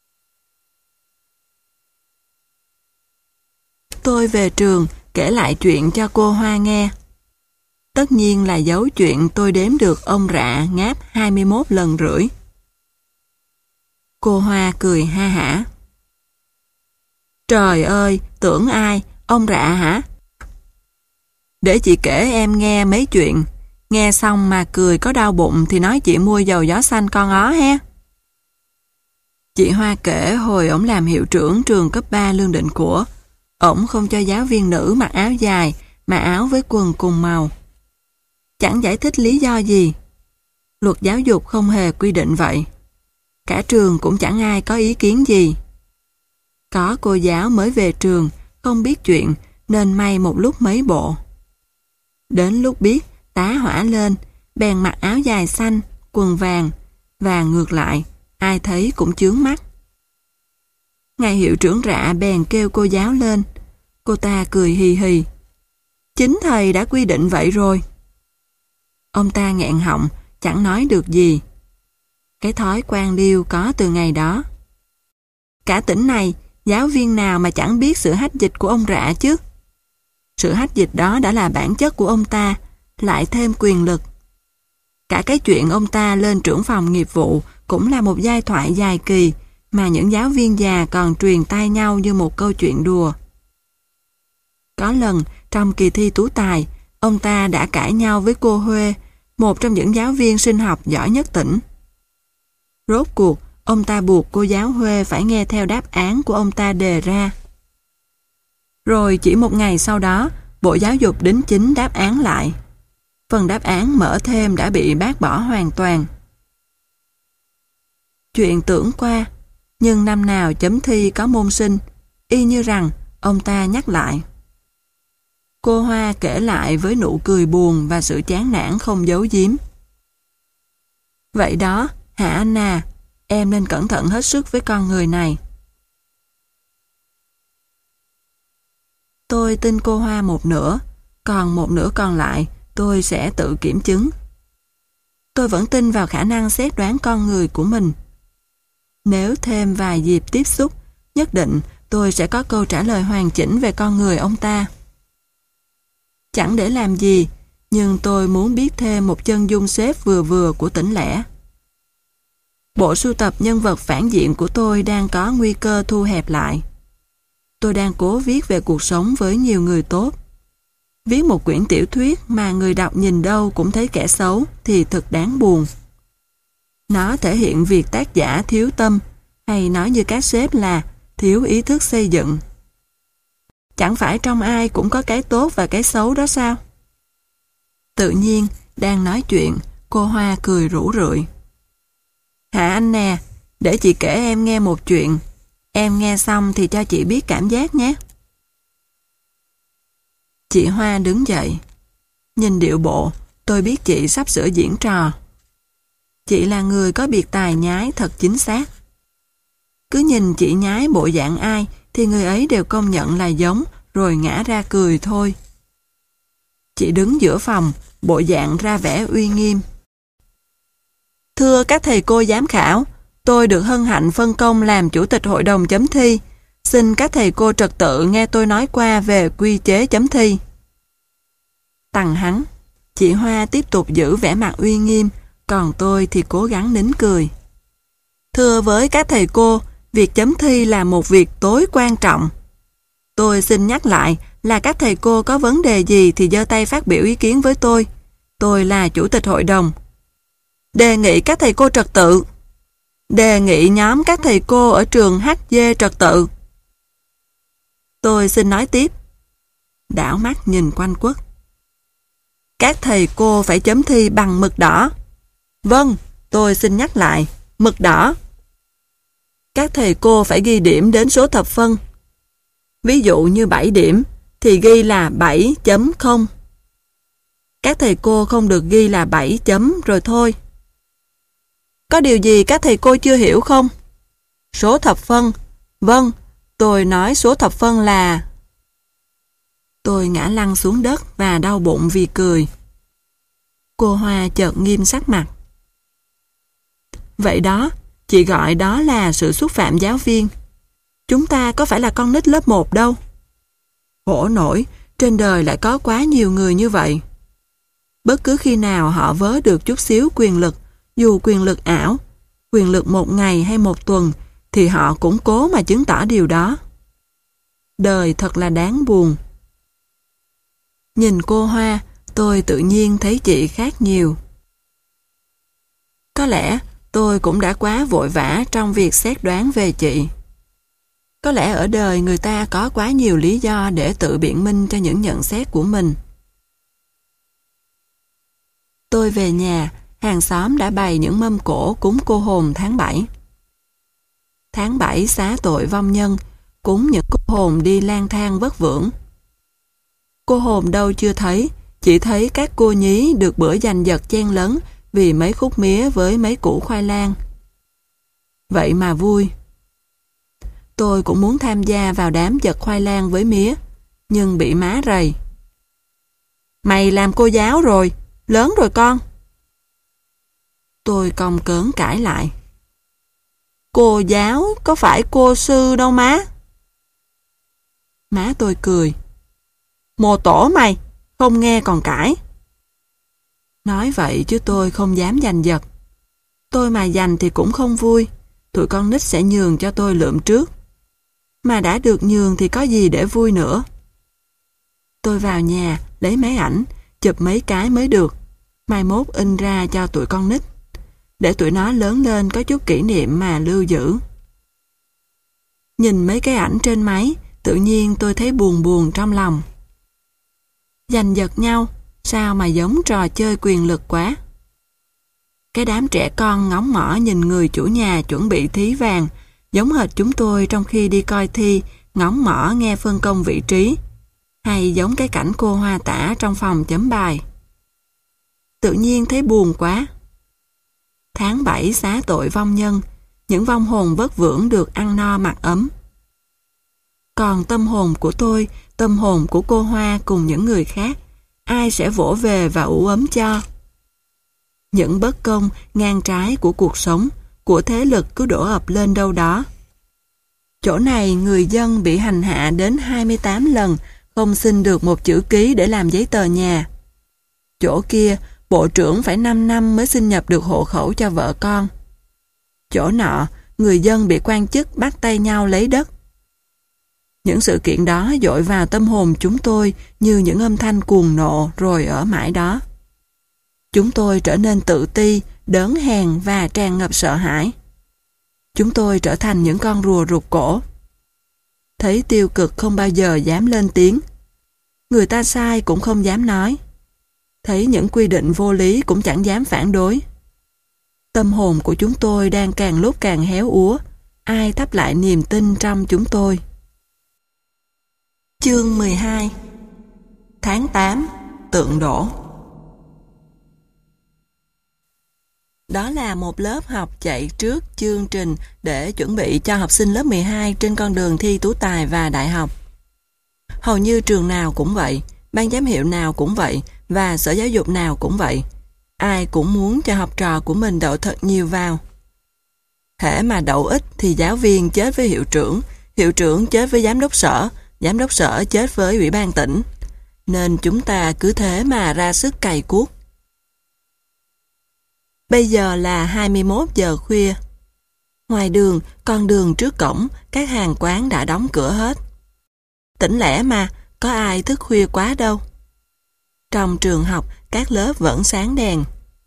Tôi về trường kể lại chuyện cho cô Hoa nghe. Tất nhiên là giấu chuyện tôi đếm được ông Rạ ngáp hai mươi mốt lần rưỡi. Cô Hoa cười ha hả. Trời ơi, tưởng ai, ông Rạ hả? Để chị kể em nghe mấy chuyện. Nghe xong mà cười có đau bụng thì nói chị mua dầu gió xanh con ó he. Chị Hoa kể hồi ổng làm hiệu trưởng trường cấp ba Lương Định Của. Ổng không cho giáo viên nữ mặc áo dài mà áo với quần cùng màu. Chẳng giải thích lý do gì. Luật giáo dục không hề quy định vậy. Cả trường cũng chẳng ai có ý kiến gì. Có cô giáo mới về trường, không biết chuyện nên may một lúc mấy bộ. Đến lúc biết, tá hỏa lên, bèn mặc áo dài xanh, quần vàng, và ngược lại, ai thấy cũng chướng mắt. Ngài hiệu trưởng Rạ bèn kêu cô giáo lên. Cô ta cười hì hì. Chính thầy đã quy định vậy rồi. Ông ta nghẹn họng, chẳng nói được gì. Cái thói quan liêu có từ ngày đó. Cả tỉnh này, giáo viên nào mà chẳng biết sự hách dịch của ông Rạ chứ? Sự hách dịch đó đã là bản chất của ông ta, lại thêm quyền lực. Cả cái chuyện ông ta lên trưởng phòng nghiệp vụ cũng là một giai thoại dài kỳ mà những giáo viên già còn truyền tai nhau như một câu chuyện đùa. Có lần, trong kỳ thi tú tài, ông ta đã cãi nhau với cô Huê, một trong những giáo viên sinh học giỏi nhất tỉnh. Rốt cuộc, ông ta buộc cô giáo Huê phải nghe theo đáp án của ông ta đề ra. Rồi chỉ một ngày sau đó, Bộ Giáo dục đính chính đáp án lại. Phần đáp án mở thêm đã bị bác bỏ hoàn toàn. Chuyện tưởng qua, nhưng năm nào chấm thi có môn sinh, y như rằng ông ta nhắc lại. Cô Hoa kể lại với nụ cười buồn và sự chán nản không giấu giếm. Vậy đó, Hạ Anna, em nên cẩn thận hết sức với con người này. Tôi tin cô Hoa một nửa, còn một nửa còn lại tôi sẽ tự kiểm chứng. Tôi vẫn tin vào khả năng xét đoán con người của mình. Nếu thêm vài dịp tiếp xúc, nhất định tôi sẽ có câu trả lời hoàn chỉnh về con người ông ta. Chẳng để làm gì, nhưng tôi muốn biết thêm một chân dung xếp vừa vừa của tỉnh lẻ. Bộ sưu tập nhân vật phản diện của tôi đang có nguy cơ thu hẹp lại. Tôi đang cố viết về cuộc sống với nhiều người tốt. Viết một quyển tiểu thuyết mà người đọc nhìn đâu cũng thấy kẻ xấu thì thật đáng buồn. Nó thể hiện việc tác giả thiếu tâm, hay nói như các sếp là thiếu ý thức xây dựng. Chẳng phải trong ai cũng có cái tốt và cái xấu đó sao? Tự nhiên, đang nói chuyện, cô Hoa cười rủ rượi. Hạ anh nè, để chị kể em nghe một chuyện. Em nghe xong thì cho chị biết cảm giác nhé. Chị Hoa đứng dậy. Nhìn điệu bộ, tôi biết chị sắp sửa diễn trò. Chị là người có biệt tài nhái thật chính xác. Cứ nhìn chị nhái bộ dạng ai thì người ấy đều công nhận là giống rồi ngã ra cười thôi. Chị đứng giữa phòng, bộ dạng ra vẻ uy nghiêm. Thưa các thầy cô giám khảo, tôi được hân hạnh phân công làm chủ tịch hội đồng chấm thi. Xin các thầy cô trật tự nghe tôi nói qua về quy chế chấm thi. Tằng hắn, chị Hoa tiếp tục giữ vẻ mặt uy nghiêm, còn tôi thì cố gắng nín cười. Thưa với các thầy cô, việc chấm thi là một việc tối quan trọng. Tôi xin nhắc lại là các thầy cô có vấn đề gì thì giơ tay phát biểu ý kiến với tôi. Tôi là chủ tịch hội đồng. Đề nghị các thầy cô trật tự. Đề nghị nhóm các thầy cô ở trường hát giê trật tự. Tôi xin nói tiếp. Đảo mắt nhìn quanh quất. Các thầy cô phải chấm thi bằng mực đỏ. Vâng, tôi xin nhắc lại, mực đỏ. Các thầy cô phải ghi điểm đến số thập phân. Ví dụ như bảy điểm, thì ghi là bảy chấm không. Các thầy cô không được ghi là bảy chấm rồi thôi. Có điều gì các thầy cô chưa hiểu không? Số thập phân. Vâng, tôi nói số thập phân là... Tôi ngã lăn xuống đất và đau bụng vì cười. Cô Hoa chợt nghiêm sắc mặt. Vậy đó, chị gọi đó là sự xúc phạm giáo viên. Chúng ta có phải là con nít lớp một đâu. Khổ nổi, trên đời lại có quá nhiều người như vậy. Bất cứ khi nào họ vớ được chút xíu quyền lực, dù quyền lực ảo, quyền lực một ngày hay một tuần, thì họ cũng cố mà chứng tỏ điều đó. Đời thật là đáng buồn. Nhìn cô Hoa, tôi tự nhiên thấy chị khác nhiều. Có lẽ tôi cũng đã quá vội vã trong việc xét đoán về chị. Có lẽ ở đời người ta có quá nhiều lý do để tự biện minh cho những nhận xét của mình. Tôi về nhà, hàng xóm đã bày những mâm cỗ cúng cô hồn tháng bảy. Tháng bảy xá tội vong nhân, cúng những cô hồn đi lang thang vất vưởng. Cô hồn đâu chưa thấy, chỉ thấy các cô nhí được bữa giành giật chen lấn vì mấy khúc mía với mấy củ khoai lang. Vậy mà vui. Tôi cũng muốn tham gia vào đám giật khoai lang với mía, nhưng bị má rầy. Mày làm cô giáo rồi, lớn rồi con. Tôi cong cớn cãi lại. Cô giáo có phải cô sư đâu má. Má tôi cười. Mồ tổ mày, không nghe còn cãi. Nói vậy chứ tôi không dám giành giật. Tôi mà giành thì cũng không vui, tụi con nít sẽ nhường cho tôi lượm trước. Mà đã được nhường thì có gì để vui nữa. Tôi vào nhà, lấy máy ảnh, chụp mấy cái mới được, mai mốt in ra cho tụi con nít, để tụi nó lớn lên có chút kỷ niệm mà lưu giữ. Nhìn mấy cái ảnh trên máy, tự nhiên tôi thấy buồn buồn trong lòng. Giành giật nhau, sao mà giống trò chơi quyền lực quá. Cái đám trẻ con ngóng mỏ nhìn người chủ nhà chuẩn bị thí vàng, giống hệt chúng tôi trong khi đi coi thi, ngóng mỏ nghe phân công vị trí, hay giống cái cảnh cô Hoa tả trong phòng chấm bài. Tự nhiên thấy buồn quá. Tháng bảy xá tội vong nhân, những vong hồn vất vưởng được ăn no mặc ấm. Còn tâm hồn của tôi, tâm hồn của cô Hoa cùng những người khác, ai sẽ vỗ về và ủ ấm cho? Những bất công, ngang trái của cuộc sống, của thế lực cứ đổ ập lên đâu đó. Chỗ này người dân bị hành hạ đến hai mươi tám lần, không xin được một chữ ký để làm giấy tờ nhà. Chỗ kia, bộ trưởng phải năm năm mới xin nhập được hộ khẩu cho vợ con. Chỗ nọ, người dân bị quan chức bắt tay nhau lấy đất. Những sự kiện đó dội vào tâm hồn chúng tôi như những âm thanh cuồng nộ rồi ở mãi đó. Chúng tôi trở nên tự ti, đớn hèn và tràn ngập sợ hãi. Chúng tôi trở thành những con rùa rụt cổ. Thấy tiêu cực không bao giờ dám lên tiếng. Người ta sai cũng không dám nói. Thấy những quy định vô lý cũng chẳng dám phản đối. Tâm hồn của chúng tôi đang càng lúc càng héo úa. Ai thắp lại niềm tin trong chúng tôi? Chương mười hai. Tháng tám. Tượng đổ. Đó là một lớp học chạy trước chương trình để chuẩn bị cho học sinh lớp mười hai trên con đường thi tú tài và đại học. Hầu như trường nào cũng vậy, ban giám hiệu nào cũng vậy và sở giáo dục nào cũng vậy. Ai cũng muốn cho học trò của mình đậu thật nhiều vào. Hễ mà đậu ít thì giáo viên chết với hiệu trưởng, hiệu trưởng chết với giám đốc sở, giám đốc sở chết với ủy ban tỉnh. Nên chúng ta cứ thế mà ra sức cày cuốc. Bây giờ là hai mươi mốt giờ khuya. Ngoài đường, con đường trước cổng, các hàng quán đã đóng cửa hết. Tỉnh lẻ mà, có ai thức khuya quá đâu. Trong trường học, các lớp vẫn sáng đèn.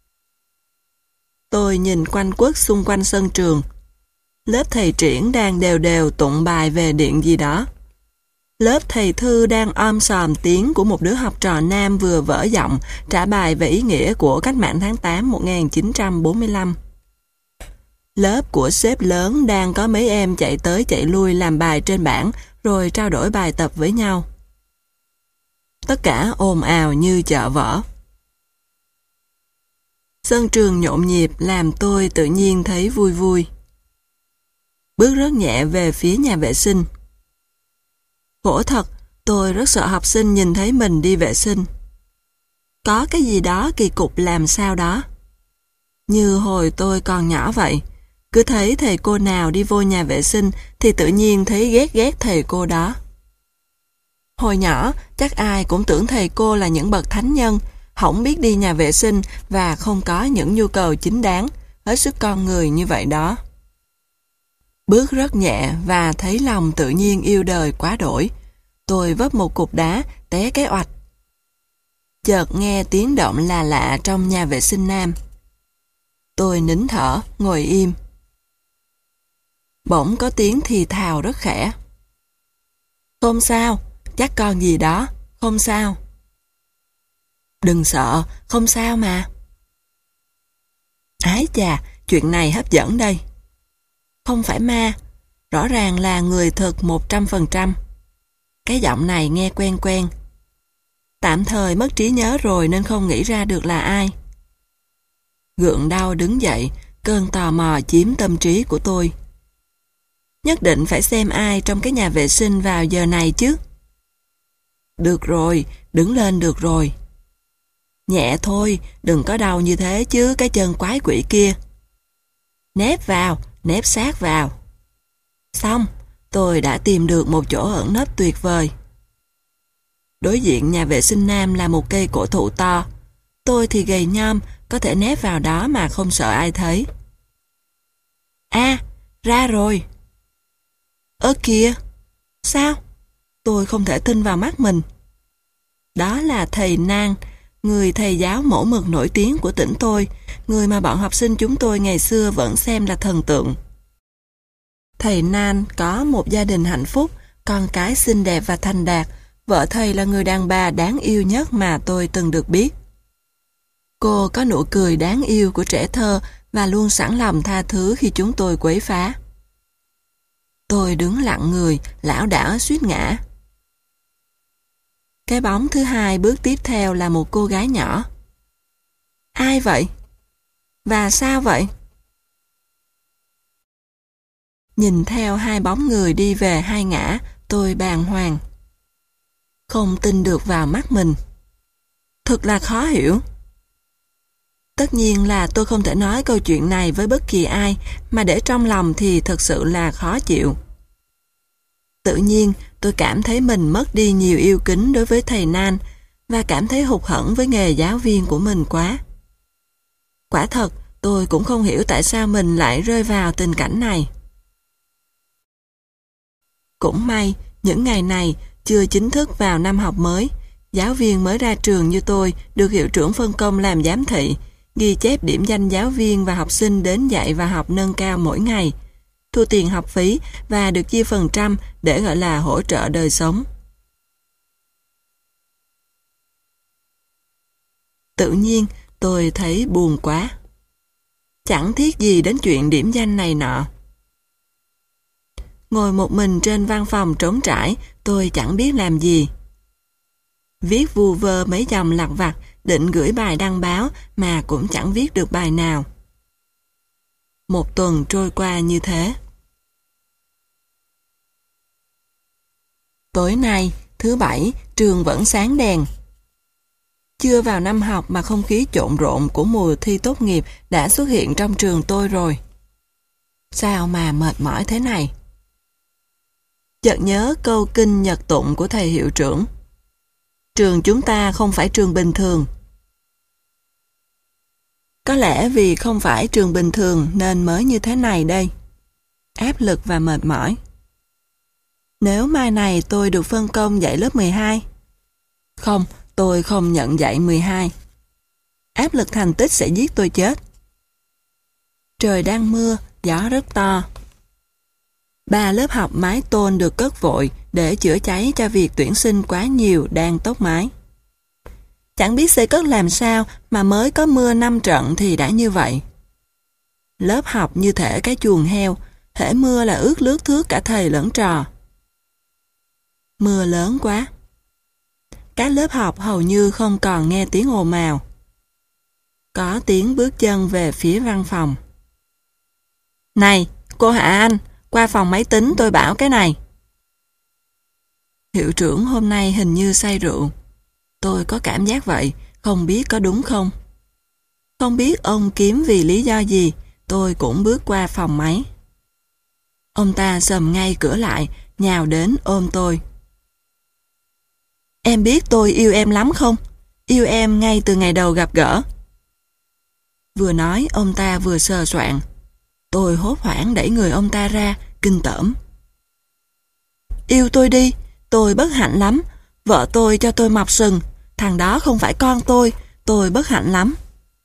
Tôi nhìn quanh quất xung quanh sân trường. Lớp thầy Triển đang đều đều tụng bài về điện gì đó. Lớp thầy Thư đang om sòm tiếng của một đứa học trò nam vừa vỡ giọng trả bài về ý nghĩa của cách mạng tháng tám một nghìn chín trăm bốn mươi lăm. Lớp của sếp lớn đang có mấy em chạy tới chạy lui làm bài trên bảng rồi trao đổi bài tập với nhau. Tất cả ồn ào như chợ vỡ. Sân trường nhộn nhịp làm tôi tự nhiên thấy vui vui. Bước rất nhẹ về phía nhà vệ sinh. Khổ thật, tôi rất sợ học sinh nhìn thấy mình đi vệ sinh. Có cái gì đó kỳ cục làm sao đó. Như hồi tôi còn nhỏ vậy, cứ thấy thầy cô nào đi vô nhà vệ sinh thì tự nhiên thấy ghét ghét thầy cô đó. Hồi nhỏ, chắc ai cũng tưởng thầy cô là những bậc thánh nhân, không biết đi nhà vệ sinh và không có những nhu cầu chính đáng, hết sức con người như vậy đó. Bước rất nhẹ và thấy lòng tự nhiên yêu đời quá đổi. Tôi vấp một cục đá, té cái oạch. Chợt nghe tiếng động là lạ trong nhà vệ sinh nam. Tôi nín thở, ngồi im. Bỗng có tiếng thì thào rất khẽ. Không sao, chắc con gì đó, không sao. Đừng sợ, không sao mà. Ái chà, chuyện này hấp dẫn đây. Không phải ma, rõ ràng là người thực một trăm phần trăm. Cái giọng này nghe quen quen. Tạm thời mất trí nhớ rồi nên không nghĩ ra được là ai. Gượng đau đứng dậy, cơn tò mò chiếm tâm trí của tôi. Nhất định phải xem ai trong cái nhà vệ sinh vào giờ này chứ. Được rồi, đứng lên được rồi. Nhẹ thôi, đừng có đau như thế chứ cái chân quái quỷ kia. Nép vào, nép sát vào. Xong, tôi đã tìm được một chỗ ẩn nấp tuyệt vời. Đối diện nhà vệ sinh nam là một cây cổ thụ to. Tôi thì gầy nhom, có thể nép vào đó mà không sợ ai thấy. À, ra rồi. Ơ kìa, sao? Tôi không thể tin vào mắt mình. Đó là thầy Nan, người thầy giáo mẫu mực nổi tiếng của tỉnh tôi, người mà bọn học sinh chúng tôi ngày xưa vẫn xem là thần tượng. Thầy Nan có một gia đình hạnh phúc, con cái xinh đẹp và thành đạt, vợ thầy là người đàn bà đáng yêu nhất mà tôi từng được biết. Cô có nụ cười đáng yêu của trẻ thơ và luôn sẵn lòng tha thứ khi chúng tôi quấy phá. Tôi đứng lặng người, lảo đảo suýt ngã. Cái bóng thứ hai bước tiếp theo là một cô gái nhỏ. Ai vậy? Và sao vậy? Nhìn theo hai bóng người đi về hai ngã, tôi bàng hoàng. Không tin được vào mắt mình. Thật là khó hiểu. Tất nhiên là tôi không thể nói câu chuyện này với bất kỳ ai, mà để trong lòng thì thật sự là khó chịu. Tự nhiên, tôi cảm thấy mình mất đi nhiều yêu kính đối với thầy Nan và cảm thấy hụt hẫng với nghề giáo viên của mình quá. Quả thật, tôi cũng không hiểu tại sao mình lại rơi vào tình cảnh này. Cũng may, những ngày này, chưa chính thức vào năm học mới, giáo viên mới ra trường như tôi được hiệu trưởng phân công làm giám thị, ghi chép điểm danh giáo viên và học sinh đến dạy và học nâng cao mỗi ngày, thu tiền học phí và được chia phần trăm để gọi là hỗ trợ đời sống. Tự nhiên, tôi thấy buồn quá. Chẳng thiết gì đến chuyện điểm danh này nọ. Ngồi một mình trên văn phòng trống trải, tôi chẳng biết làm gì. Viết vu vơ mấy dòng lặt vặt, định gửi bài đăng báo mà cũng chẳng viết được bài nào. Một tuần trôi qua như thế. Tối nay, thứ bảy, trường vẫn sáng đèn. Chưa vào năm học mà không khí trộn rộn của mùa thi tốt nghiệp đã xuất hiện trong trường tôi rồi. Sao mà mệt mỏi thế này? Chợt nhớ câu kinh nhật tụng của thầy hiệu trưởng. Trường chúng ta không phải trường bình thường. Có lẽ vì không phải trường bình thường nên mới như thế này đây. Áp lực và mệt mỏi. Nếu mai này tôi được phân công dạy lớp mười hai. Không, tôi không nhận dạy mười hai. Áp lực thành tích sẽ giết tôi chết. Trời đang mưa, gió rất to. Ba lớp học mái tôn được cất vội để chữa cháy cho việc tuyển sinh quá nhiều đang tốc mái. Chẳng biết xây cất làm sao mà mới có mưa năm trận thì đã như vậy. Lớp học như thể cái chuồng heo, hễ mưa là ướt lướt thước cả thầy lẫn trò. Mưa lớn quá. Các lớp học hầu như không còn nghe tiếng ồn ào. Có tiếng bước chân về phía văn phòng. Này, cô Hạ Anh, qua phòng máy tính tôi bảo cái này. Hiệu trưởng hôm nay hình như say rượu. Tôi có cảm giác vậy, không biết có đúng không? Không biết ông kiếm vì lý do gì, tôi cũng bước qua phòng máy. Ông ta sầm ngay cửa lại, nhào đến ôm tôi. Em biết tôi yêu em lắm không? Yêu em ngay từ ngày đầu gặp gỡ. Vừa nói, ông ta vừa sờ soạng. Tôi hốt hoảng đẩy người ông ta ra, kinh tởm. Yêu tôi đi, tôi bất hạnh lắm. Vợ tôi cho tôi mọc sừng. Thằng đó không phải con tôi, tôi bất hạnh lắm.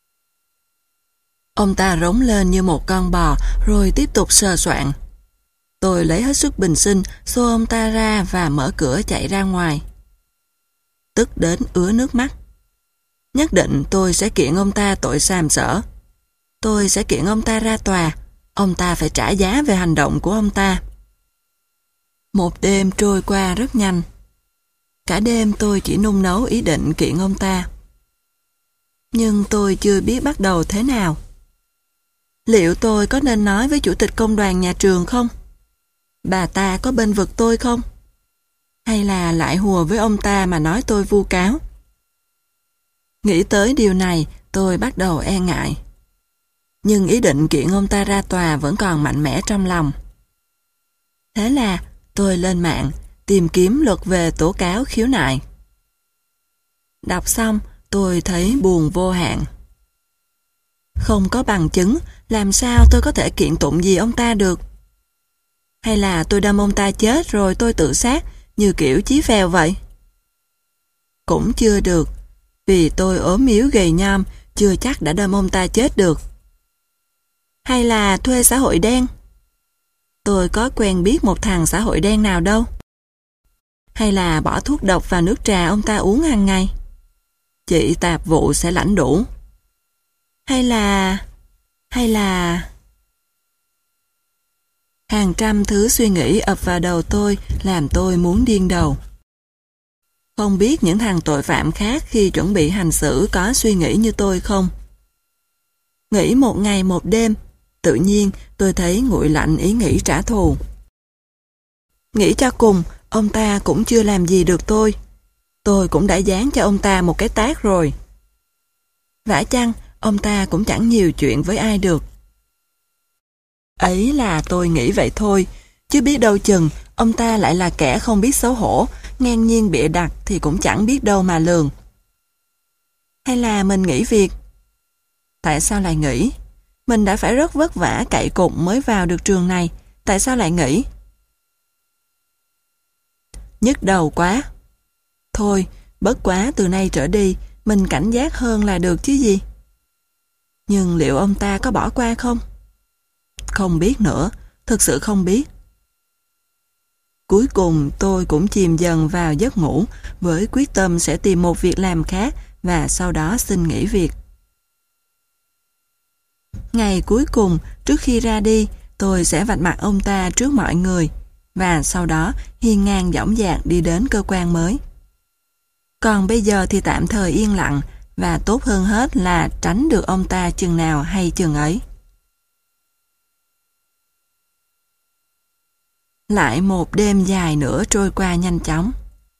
Ông ta rống lên như một con bò, rồi tiếp tục sờ soạng. Tôi lấy hết sức bình sinh, xô ông ta ra và mở cửa chạy ra ngoài. Tức đến ứa nước mắt. Nhất định tôi sẽ kiện ông ta tội sàm sỡ. Tôi sẽ kiện ông ta ra tòa. Ông ta phải trả giá về hành động của ông ta. Một đêm trôi qua rất nhanh. Cả đêm tôi chỉ nung nấu ý định kiện ông ta. Nhưng tôi chưa biết bắt đầu thế nào. Liệu tôi có nên nói với chủ tịch công đoàn nhà trường không? Bà ta có bênh vực tôi không? Hay là lại hùa với ông ta mà nói tôi vu cáo? Nghĩ tới điều này, tôi bắt đầu e ngại. Nhưng ý định kiện ông ta ra tòa vẫn còn mạnh mẽ trong lòng. Thế là tôi lên mạng, tìm kiếm luật về tố cáo khiếu nại. Đọc xong, tôi thấy buồn vô hạn. Không có bằng chứng, làm sao tôi có thể kiện tụng gì ông ta được? Hay là tôi đâm ông ta chết rồi tôi tự sát, như kiểu Chí Phèo vậy? Cũng chưa được, vì tôi ốm yếu gầy nhom, chưa chắc đã đâm ông ta chết được. Hay là thuê xã hội đen? Tôi có quen biết một thằng xã hội đen nào đâu. Hay là bỏ thuốc độc vào nước trà ông ta uống hàng ngày? Chị tạp vụ sẽ lãnh đủ. Hay là... Hay là... Hàng trăm thứ suy nghĩ ập vào đầu tôi làm tôi muốn điên đầu. Không biết những thằng tội phạm khác khi chuẩn bị hành xử có suy nghĩ như tôi không? Nghĩ một ngày một đêm, tự nhiên tôi thấy nguội lạnh ý nghĩ trả thù. Nghĩ cho cùng, ông ta cũng chưa làm gì được tôi. Tôi cũng đã dán cho ông ta một cái tát rồi. Vả chăng, ông ta cũng chẳng nhiều chuyện với ai được. Ấy là tôi nghĩ vậy thôi, chứ biết đâu chừng ông ta lại là kẻ không biết xấu hổ, ngang nhiên bịa đặt thì cũng chẳng biết đâu mà lường. Hay là mình nghỉ việc? Tại sao lại nghỉ? Mình đã phải rất vất vả cậy cụt mới vào được trường này, tại sao lại nghỉ? Nhức đầu quá. Thôi, bất quá từ nay trở đi, mình cảnh giác hơn là được chứ gì. Nhưng liệu ông ta có bỏ qua không? Không biết nữa, thực sự không biết. Cuối cùng tôi cũng chìm dần vào giấc ngủ với quyết tâm sẽ tìm một việc làm khác và sau đó xin nghỉ việc. Ngày cuối cùng, trước khi ra đi, tôi sẽ vạch mặt ông ta trước mọi người và sau đó hiên ngang dõng dạc đi đến cơ quan mới. Còn bây giờ thì tạm thời yên lặng và tốt hơn hết là tránh được ông ta chừng nào hay chừng ấy. Lại một đêm dài nữa trôi qua nhanh chóng.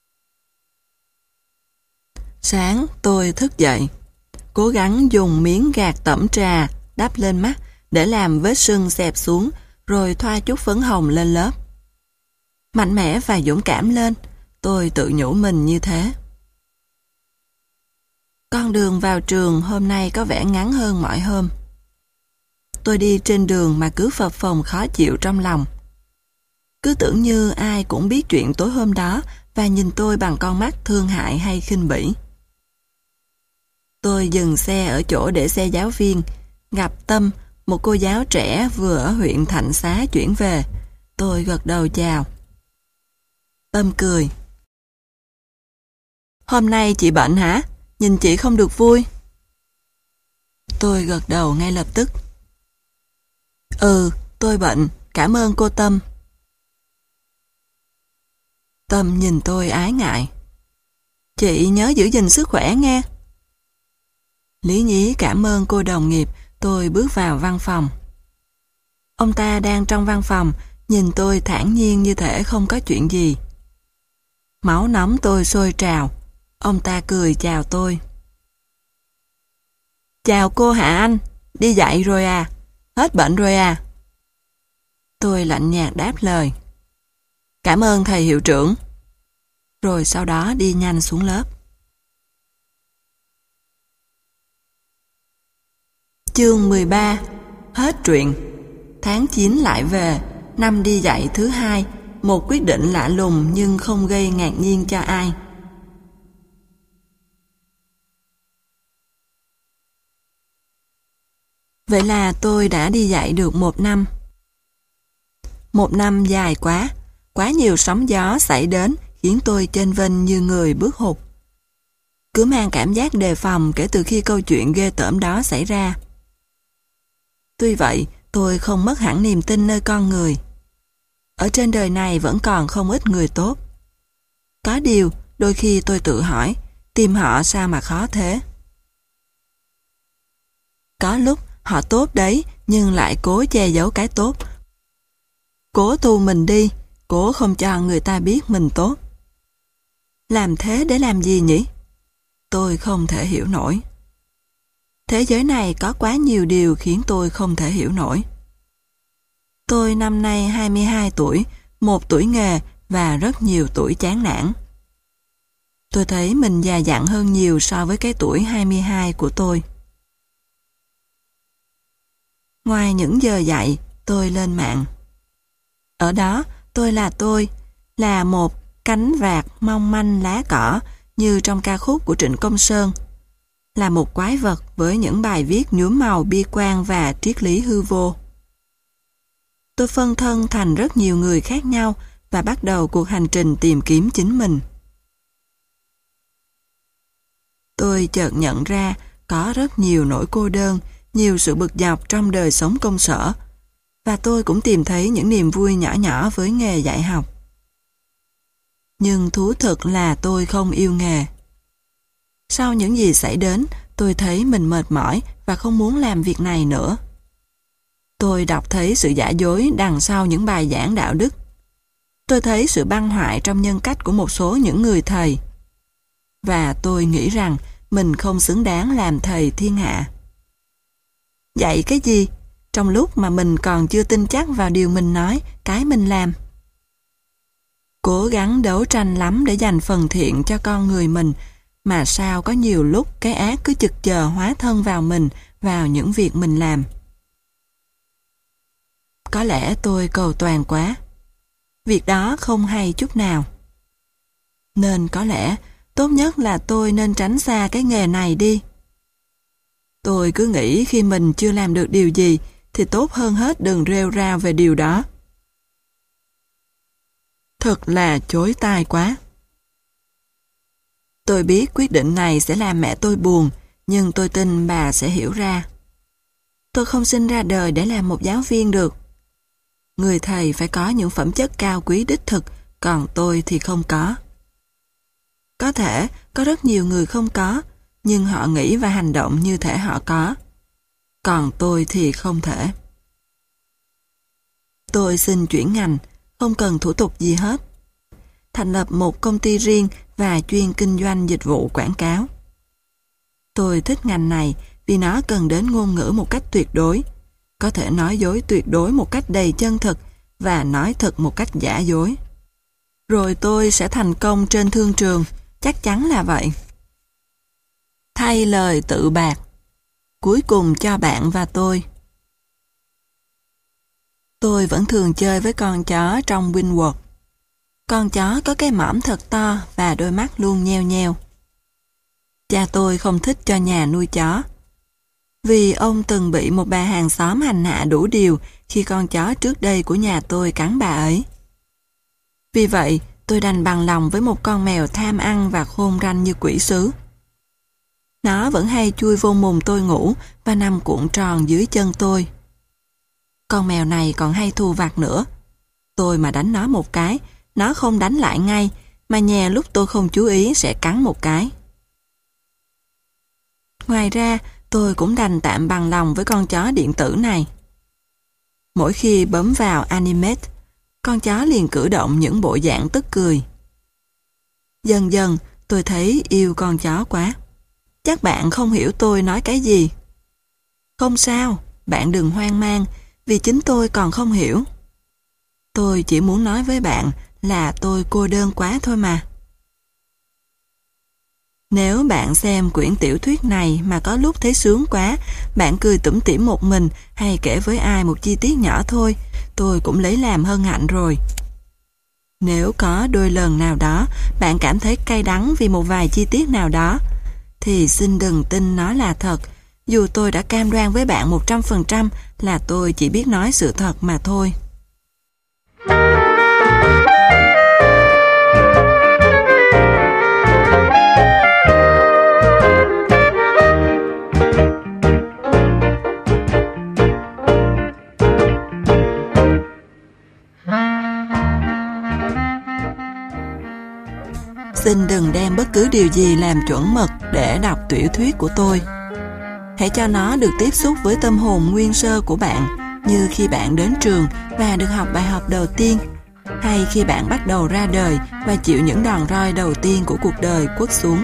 Sáng tôi thức dậy, cố gắng dùng miếng gạt tẩm trà đắp lên mắt để làm vết sưng xẹp xuống, rồi thoa chút phấn hồng lên lớp. Mạnh mẽ và dũng cảm lên, tôi tự nhủ mình như thế. Con đường vào trường hôm nay có vẻ ngắn hơn mọi hôm. Tôi đi trên đường mà cứ phập phồng khó chịu trong lòng. Cứ tưởng như ai cũng biết chuyện tối hôm đó và nhìn tôi bằng con mắt thương hại hay khinh bỉ. Tôi dừng xe ở chỗ để xe giáo viên, gặp Tâm, một cô giáo trẻ vừa ở huyện Thạnh Xá chuyển về. Tôi gật đầu chào. Tâm cười. Hôm nay chị bệnh hả? Nhìn chị không được vui. Tôi gật đầu ngay lập tức. Ừ, tôi bệnh, cảm ơn cô Tâm. Tâm nhìn tôi ái ngại. Chị nhớ giữ gìn sức khỏe nghe. Lý nhí cảm ơn cô đồng nghiệp, tôi bước vào văn phòng. Ông ta đang trong văn phòng, nhìn tôi thản nhiên như thể không có chuyện gì. Máu nóng tôi sôi trào, ông ta cười chào tôi. Chào cô Hạ Anh, đi dạy rồi à? Hết bệnh rồi à? Tôi lạnh nhạt đáp lời. Cảm ơn thầy hiệu trưởng. Rồi sau đó đi nhanh xuống lớp. Chương mười ba. Hết truyện. Tháng chín lại về, năm đi dạy thứ hai, một quyết định lạ lùng nhưng không gây ngạc nhiên cho ai. Vậy là tôi đã đi dạy được một năm. Một năm dài quá, quá nhiều sóng gió xảy đến khiến tôi chênh vênh như người bước hụt. Cứ mang cảm giác đề phòng kể từ khi câu chuyện ghê tởm đó xảy ra. Tuy vậy, tôi không mất hẳn niềm tin nơi con người. Ở trên đời này vẫn còn không ít người tốt. Có điều, đôi khi tôi tự hỏi, tìm họ sao mà khó thế? Có lúc họ tốt đấy, nhưng lại cố che giấu cái tốt. Cố thu mình đi, cố không cho người ta biết mình tốt. Làm thế để làm gì nhỉ? Tôi không thể hiểu nổi. Thế giới này có quá nhiều điều khiến tôi không thể hiểu nổi. Tôi năm nay hai mươi hai tuổi, một tuổi nghề và rất nhiều tuổi chán nản. Tôi thấy mình già dặn hơn nhiều so với cái tuổi hai mươi hai của tôi. Ngoài những giờ dạy, tôi lên mạng. Ở đó, tôi là tôi, là một cánh vạc mong manh lá cỏ như trong ca khúc của Trịnh Công Sơn. Là một quái vật với những bài viết nhuốm màu bi quan và triết lý hư vô. Tôi phân thân thành rất nhiều người khác nhau và bắt đầu cuộc hành trình tìm kiếm chính mình. Tôi chợt nhận ra có rất nhiều nỗi cô đơn, nhiều sự bực dọc trong đời sống công sở, và tôi cũng tìm thấy những niềm vui nhỏ nhỏ với nghề dạy học. Nhưng thú thực là tôi không yêu nghề. Sau những gì xảy đến, tôi thấy mình mệt mỏi và không muốn làm việc này nữa. Tôi đọc thấy sự giả dối đằng sau những bài giảng đạo đức. Tôi thấy sự băng hoại trong nhân cách của một số những người thầy. Và tôi nghĩ rằng mình không xứng đáng làm thầy thiên hạ. Dạy cái gì? Trong lúc mà mình còn chưa tin chắc vào điều mình nói, cái mình làm. Cố gắng đấu tranh lắm để giành phần thiện cho con người mình, mà sao có nhiều lúc cái ác cứ chực chờ hóa thân vào mình, vào những việc mình làm. Có lẽ tôi cầu toàn quá. Việc đó không hay chút nào. Nên có lẽ tốt nhất là tôi nên tránh xa cái nghề này đi. Tôi cứ nghĩ khi mình chưa làm được điều gì thì tốt hơn hết đừng rêu rao về điều đó. Thật là chối tai quá. Tôi biết quyết định này sẽ làm mẹ tôi buồn, nhưng tôi tin bà sẽ hiểu ra. Tôi không sinh ra đời để làm một giáo viên được. Người thầy phải có những phẩm chất cao quý đích thực, còn tôi thì không có. Có thể có rất nhiều người không có, nhưng họ nghĩ và hành động như thể họ có. Còn tôi thì không thể. Tôi xin chuyển ngành, không cần thủ tục gì hết. Thành lập một công ty riêng và chuyên kinh doanh dịch vụ quảng cáo. Tôi thích ngành này vì nó cần đến ngôn ngữ một cách tuyệt đối, có thể nói dối tuyệt đối một cách đầy chân thực và nói thật một cách giả dối. Rồi tôi sẽ thành công trên thương trường, chắc chắn là vậy. Thay lời tự bạc, cuối cùng cho bạn và tôi. Tôi vẫn thường chơi với con chó trong Winworld. Con chó có cái mõm thật to và đôi mắt luôn nheo nheo. Cha tôi không thích cho nhà nuôi chó, vì ông từng bị một bà hàng xóm hành hạ đủ điều khi con chó trước đây của nhà tôi cắn bà ấy. Vì vậy, tôi đành bằng lòng với một con mèo tham ăn và khôn ranh như quỷ sứ. Nó vẫn hay chui vô mùng tôi ngủ và nằm cuộn tròn dưới chân tôi. Con mèo này còn hay thù vặt nữa. Tôi mà đánh nó một cái, nó không đánh lại ngay, mà nhè lúc tôi không chú ý sẽ cắn một cái. Ngoài ra, tôi cũng đành tạm bằng lòng với con chó điện tử này. Mỗi khi bấm vào Animate, con chó liền cử động những bộ dạng tức cười. Dần dần, tôi thấy yêu con chó quá. Chắc bạn không hiểu tôi nói cái gì. Không sao, bạn đừng hoang mang, vì chính tôi còn không hiểu. Tôi chỉ muốn nói với bạn là tôi cô đơn quá thôi mà. Nếu bạn xem quyển tiểu thuyết này mà có lúc thấy sướng quá, bạn cười tủm tỉm một mình hay kể với ai một chi tiết nhỏ thôi, tôi cũng lấy làm hân hạnh rồi. Nếu có đôi lần nào đó bạn cảm thấy cay đắng vì một vài chi tiết nào đó, thì xin đừng tin nó là thật, dù tôi đã cam đoan với bạn một trăm phần trăm là tôi chỉ biết nói sự thật mà thôi. Xin đừng đem bất cứ điều gì làm chuẩn mực để đọc tiểu thuyết của tôi. Hãy cho nó được tiếp xúc với tâm hồn nguyên sơ của bạn, như khi bạn đến trường và được học bài học đầu tiên, hay khi bạn bắt đầu ra đời và chịu những đòn roi đầu tiên của cuộc đời quất xuống.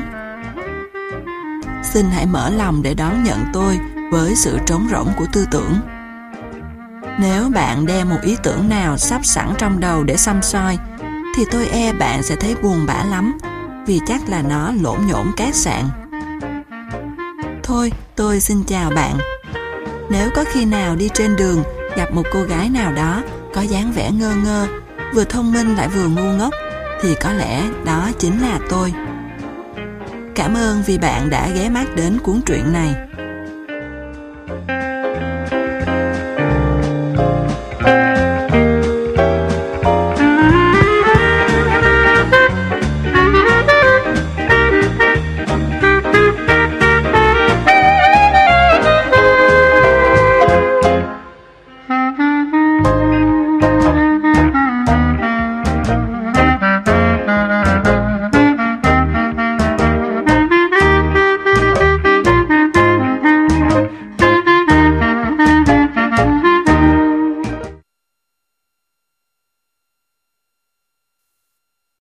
Xin hãy mở lòng để đón nhận tôi với sự trống rỗng của tư tưởng. Nếu bạn đem một ý tưởng nào sắp sẵn trong đầu để xăm soi, thì tôi e bạn sẽ thấy buồn bã lắm, vì chắc là nó lổn nhổn cát sạn. Thôi, tôi xin chào bạn. Nếu có khi nào đi trên đường gặp một cô gái nào đó có dáng vẻ ngơ ngơ, vừa thông minh lại vừa ngu ngốc, thì có lẽ đó chính là tôi. Cảm ơn vì bạn đã ghé mắt đến cuốn truyện này.